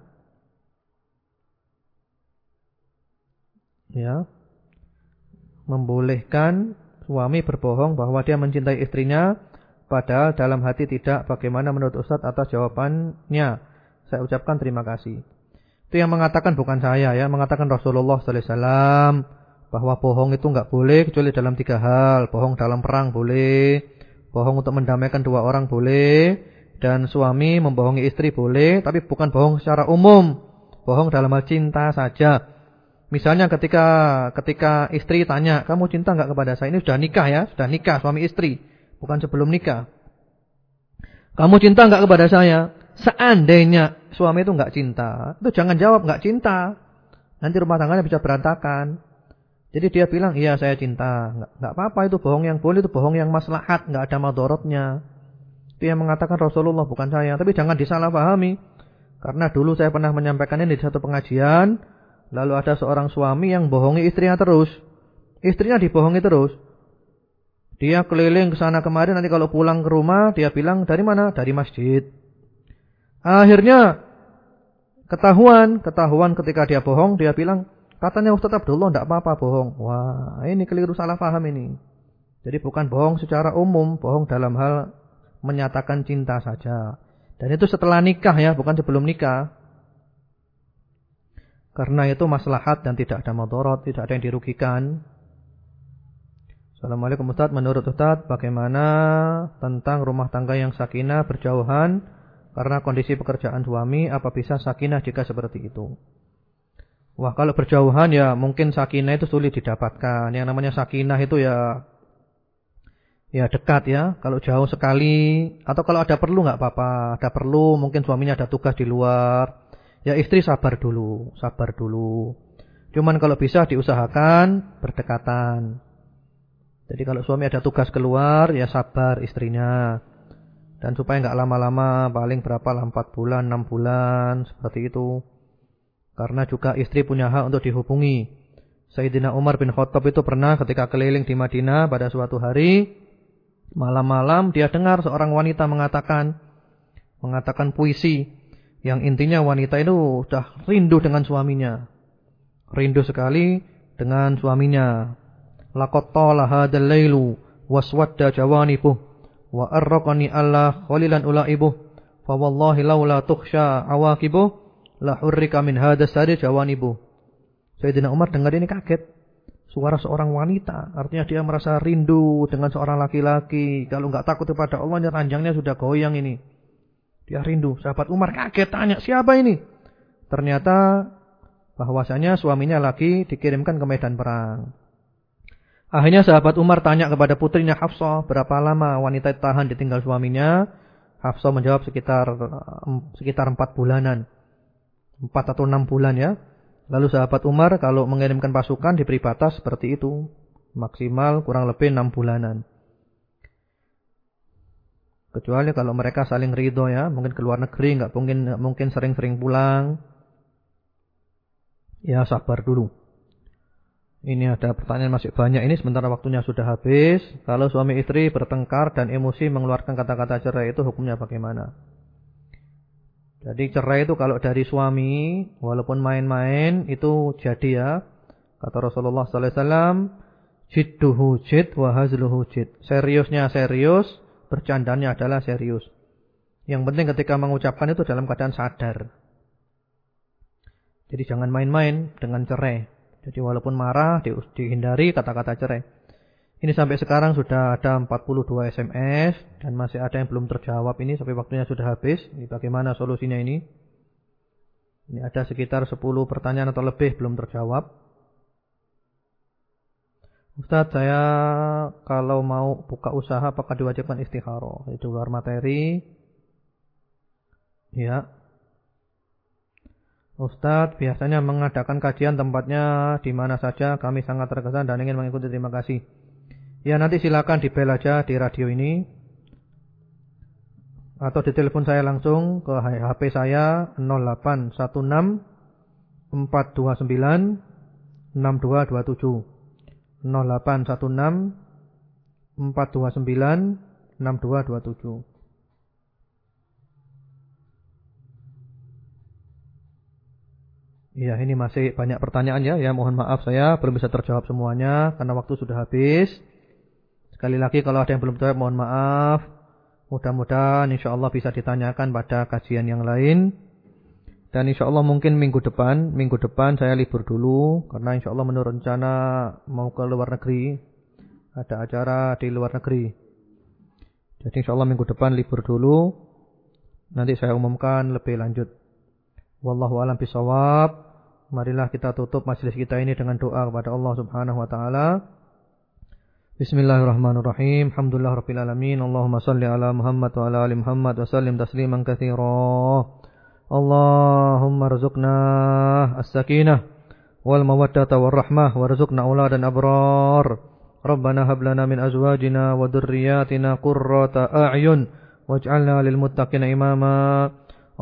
Speaker 1: Ya. Membolehkan suami berbohong bahwa dia mencintai istrinya padahal dalam hati tidak. Bagaimana menurut Ustaz atas jawabannya? Saya ucapkan terima kasih. Itu yang mengatakan bukan saya ya, mengatakan Rasulullah sallallahu alaihi wasallam. Bahwa bohong itu enggak boleh kecuali dalam 3 hal. Bohong dalam perang boleh, bohong untuk mendamaikan 2 orang boleh, dan suami membohongi istri boleh, tapi bukan bohong secara umum. Bohong dalam hal cinta saja. Misalnya ketika istri tanya, "Kamu cinta enggak kepada saya?" Ini sudah nikah ya, sudah nikah suami istri, bukan sebelum nikah. "Kamu cinta enggak kepada saya?" Seandainya suami itu enggak cinta, itu jangan jawab enggak cinta. Nanti rumah tangganya bisa berantakan. Jadi dia bilang, iya saya cinta. Enggak apa-apa, itu bohong yang boleh, itu bohong yang maslahat, enggak ada madorotnya. Itu yang mengatakan Rasulullah bukan saya. Tapi jangan disalahpahami. Karena dulu saya pernah menyampaikan ini di satu pengajian. Lalu ada seorang suami yang bohongi istrinya terus. Istrinya dibohongi terus. Dia keliling ke sana kemari, nanti kalau pulang ke rumah dia bilang, dari mana? Dari masjid. Akhirnya ketahuan ketika dia bohong, dia bilang, katanya Ustaz Abdullah tidak apa-apa bohong. Wah, ini keliru, salah paham ini. Jadi bukan bohong secara umum, bohong dalam hal menyatakan cinta saja. Dan itu setelah nikah ya, bukan sebelum nikah. Karena itu maslahat dan tidak ada madharat, tidak ada yang dirugikan. Assalamualaikum Ustaz, menurut Ustaz bagaimana tentang rumah tangga yang sakinah berjauhan karena kondisi pekerjaan suami, apa bisa sakinah jika seperti itu? Wah, kalau berjauhan ya mungkin sakinah itu sulit didapatkan. Yang namanya sakinah itu ya dekat ya. Kalau jauh sekali atau kalau ada perlu enggak apa-apa. Ada perlu, mungkin suaminya ada tugas di luar. Ya istri sabar dulu. Cuman kalau bisa diusahakan berdekatan. Jadi kalau suami ada tugas keluar, ya sabar istrinya. Dan supaya enggak lama-lama, paling berapa lah, 4 bulan, 6 bulan, seperti itu. Karena juga istri punya hak untuk dihubungi. Sayyidina Umar bin Khattab itu pernah ketika keliling di Madinah pada suatu hari, malam-malam dia dengar seorang wanita mengatakan puisi. Yang intinya wanita itu sudah rindu dengan suaminya. Rindu sekali dengan suaminya. Laqad tala hadzal lailu waswadda jawanibuh wa arraqani alla khalilan ulaibuh fa wallahi laula tukhsha awaqibuh la hurrika min hadzal sari jawanibuh. Sayyidina Umar dengar ini kaget. Suara seorang wanita, artinya dia merasa rindu dengan seorang laki-laki. Kalau enggak takut kepada Allah, ranjangnya sudah goyang ini. Dia rindu. Sahabat Umar kaget, tanya, siapa ini? Ternyata bahwasanya suaminya lagi dikirimkan ke medan perang. Akhirnya sahabat Umar tanya kepada putrinya Hafsah, berapa lama wanita tahan ditinggal suaminya? Hafsah menjawab sekitar 4 bulanan. 4 atau 6 bulan ya. Lalu sahabat Umar kalau mengirimkan pasukan diberi batas seperti itu. Maksimal kurang lebih 6 bulanan. Kecuali kalau mereka saling ridho ya. Mungkin ke luar negeri, nggak mungkin sering-sering pulang. Ya sabar dulu. Ini ada pertanyaan masih banyak ini, sementara waktunya sudah habis. Kalau suami istri bertengkar dan emosi mengeluarkan kata-kata cerai itu hukumnya bagaimana? Jadi cerai itu kalau dari suami, walaupun main-main itu jadi ya. Kata Rasulullah sallallahu alaihi wasallam, jidduhu jid wa hazluhu jid. Seriusnya serius, bercandanya adalah serius. Yang penting ketika mengucapkan itu dalam keadaan sadar. Jadi jangan main-main dengan cerai. Jadi walaupun marah dihindari kata-kata cerai. Ini sampai sekarang sudah ada 42 SMS dan masih ada yang belum terjawab ini sampai waktunya sudah habis. Ini bagaimana solusinya ini? Ini ada sekitar 10 pertanyaan atau lebih belum terjawab. Ustaz, saya kalau mau buka usaha apakah diwajibkan istikharah? Itu luar materi. Ya. Ustadz, biasanya mengadakan kajian tempatnya di mana saja. Kami sangat terkesan dan ingin mengikuti. Terima kasih. Ya, nanti silakan di-bel aja di radio ini. Atau di telepon saya langsung ke HP saya 0816 429 6227. 0816 429 6227. Iya, ini masih banyak pertanyaan ya. Ya, mohon maaf saya belum bisa terjawab semuanya karena waktu sudah habis. Sekali lagi kalau ada yang belum terjawab mohon maaf. Mudah-mudahan insyaallah bisa ditanyakan pada kajian yang lain. Dan insyaallah mungkin minggu depan saya libur dulu karena insyaallah menurut rencana mau ke luar negeri. Ada acara di luar negeri. Jadi insyaallah minggu depan libur dulu. Nanti saya umumkan lebih lanjut. Wallahu a'lam bishawab. Marilah kita tutup majelis kita ini dengan doa kepada Allah Subhanahu wa taala. Bismillahirrahmanirrahim. Alhamdulillahirabbil alamin. Allahumma shalli ala Muhammad wa ala ali Muhammad wa sallim tasliman katsira. Allahumma rzuqna as-sakinah wal mawaddata war rahmah warzuqna auladan abrar. Rabbana hab lana min azwajina wa dhurriyyatina qurrata a'yun waj'alna lil muttaqina imama.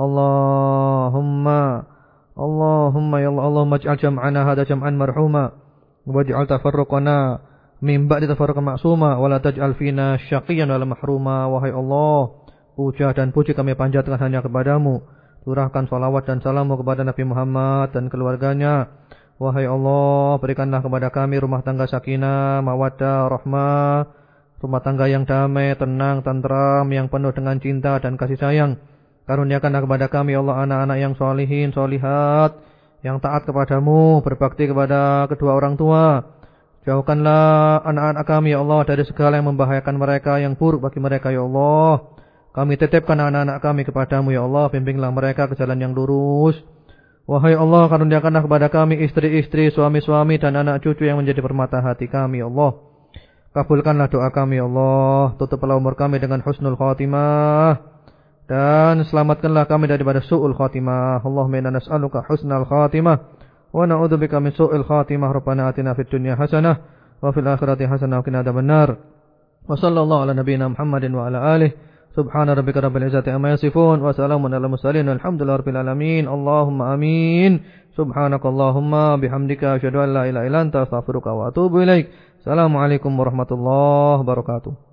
Speaker 1: Allahumma ya Allah, Allahumma ij'al jam'ana hadha jam'an marhuma waj'al tafarruqana min ba'di tafarruqan ma'suma wa la taj'al fina syaqiyyan wala mahruma. Wahai Allah, puja dan puji kami panjatkan hanya kepadamu. Curahkan salawat dan salammu kepada Nabi Muhammad dan keluarganya. Wahai Allah, berikanlah kepada kami rumah tangga sakinah, mawaddah, rahmah, rumah tangga yang damai, tenang, tentram, yang penuh dengan cinta dan kasih sayang. Karuniakanlah kepada kami Allah anak-anak yang sholihin, sholihat, yang taat kepadamu, berbakti kepada kedua orang tua. Jauhkanlah anak-anak kami ya Allah dari segala yang membahayakan mereka, yang buruk bagi mereka ya Allah. Kami titipkan anak-anak kami kepadamu ya Allah, bimbinglah mereka ke jalan yang lurus. Wahai Allah, karuniakanlah kepada kami istri-istri, suami-suami dan anak cucu yang menjadi permata hati kami ya Allah. Kabulkanlah doa kami ya Allah, tutuplah umur kami dengan husnul khatimah. Dan selamatkanlah kami daripada su'ul khatimah. Allahumma inna nas'aluka husnal khatimah wa na'udzubika min su'il khatimah. Rabbana atina fid dunya hasanah wa fil akhirati hasanah wa qina adzabannar. Wa sallallahu ala nabiyyina Muhammadin wa ala alihi. Subhana rabbika rabbil izzati amma yasifun wa salamun alal mursalin walhamdulillahi rabbil alamin. Allahumma amin. Subhanakallahumma bihamdika asyhadu an la ilaha illa anta astaghfiruka wa atubu ilaik. Assalamualaikum warahmatullahi wabarakatuh.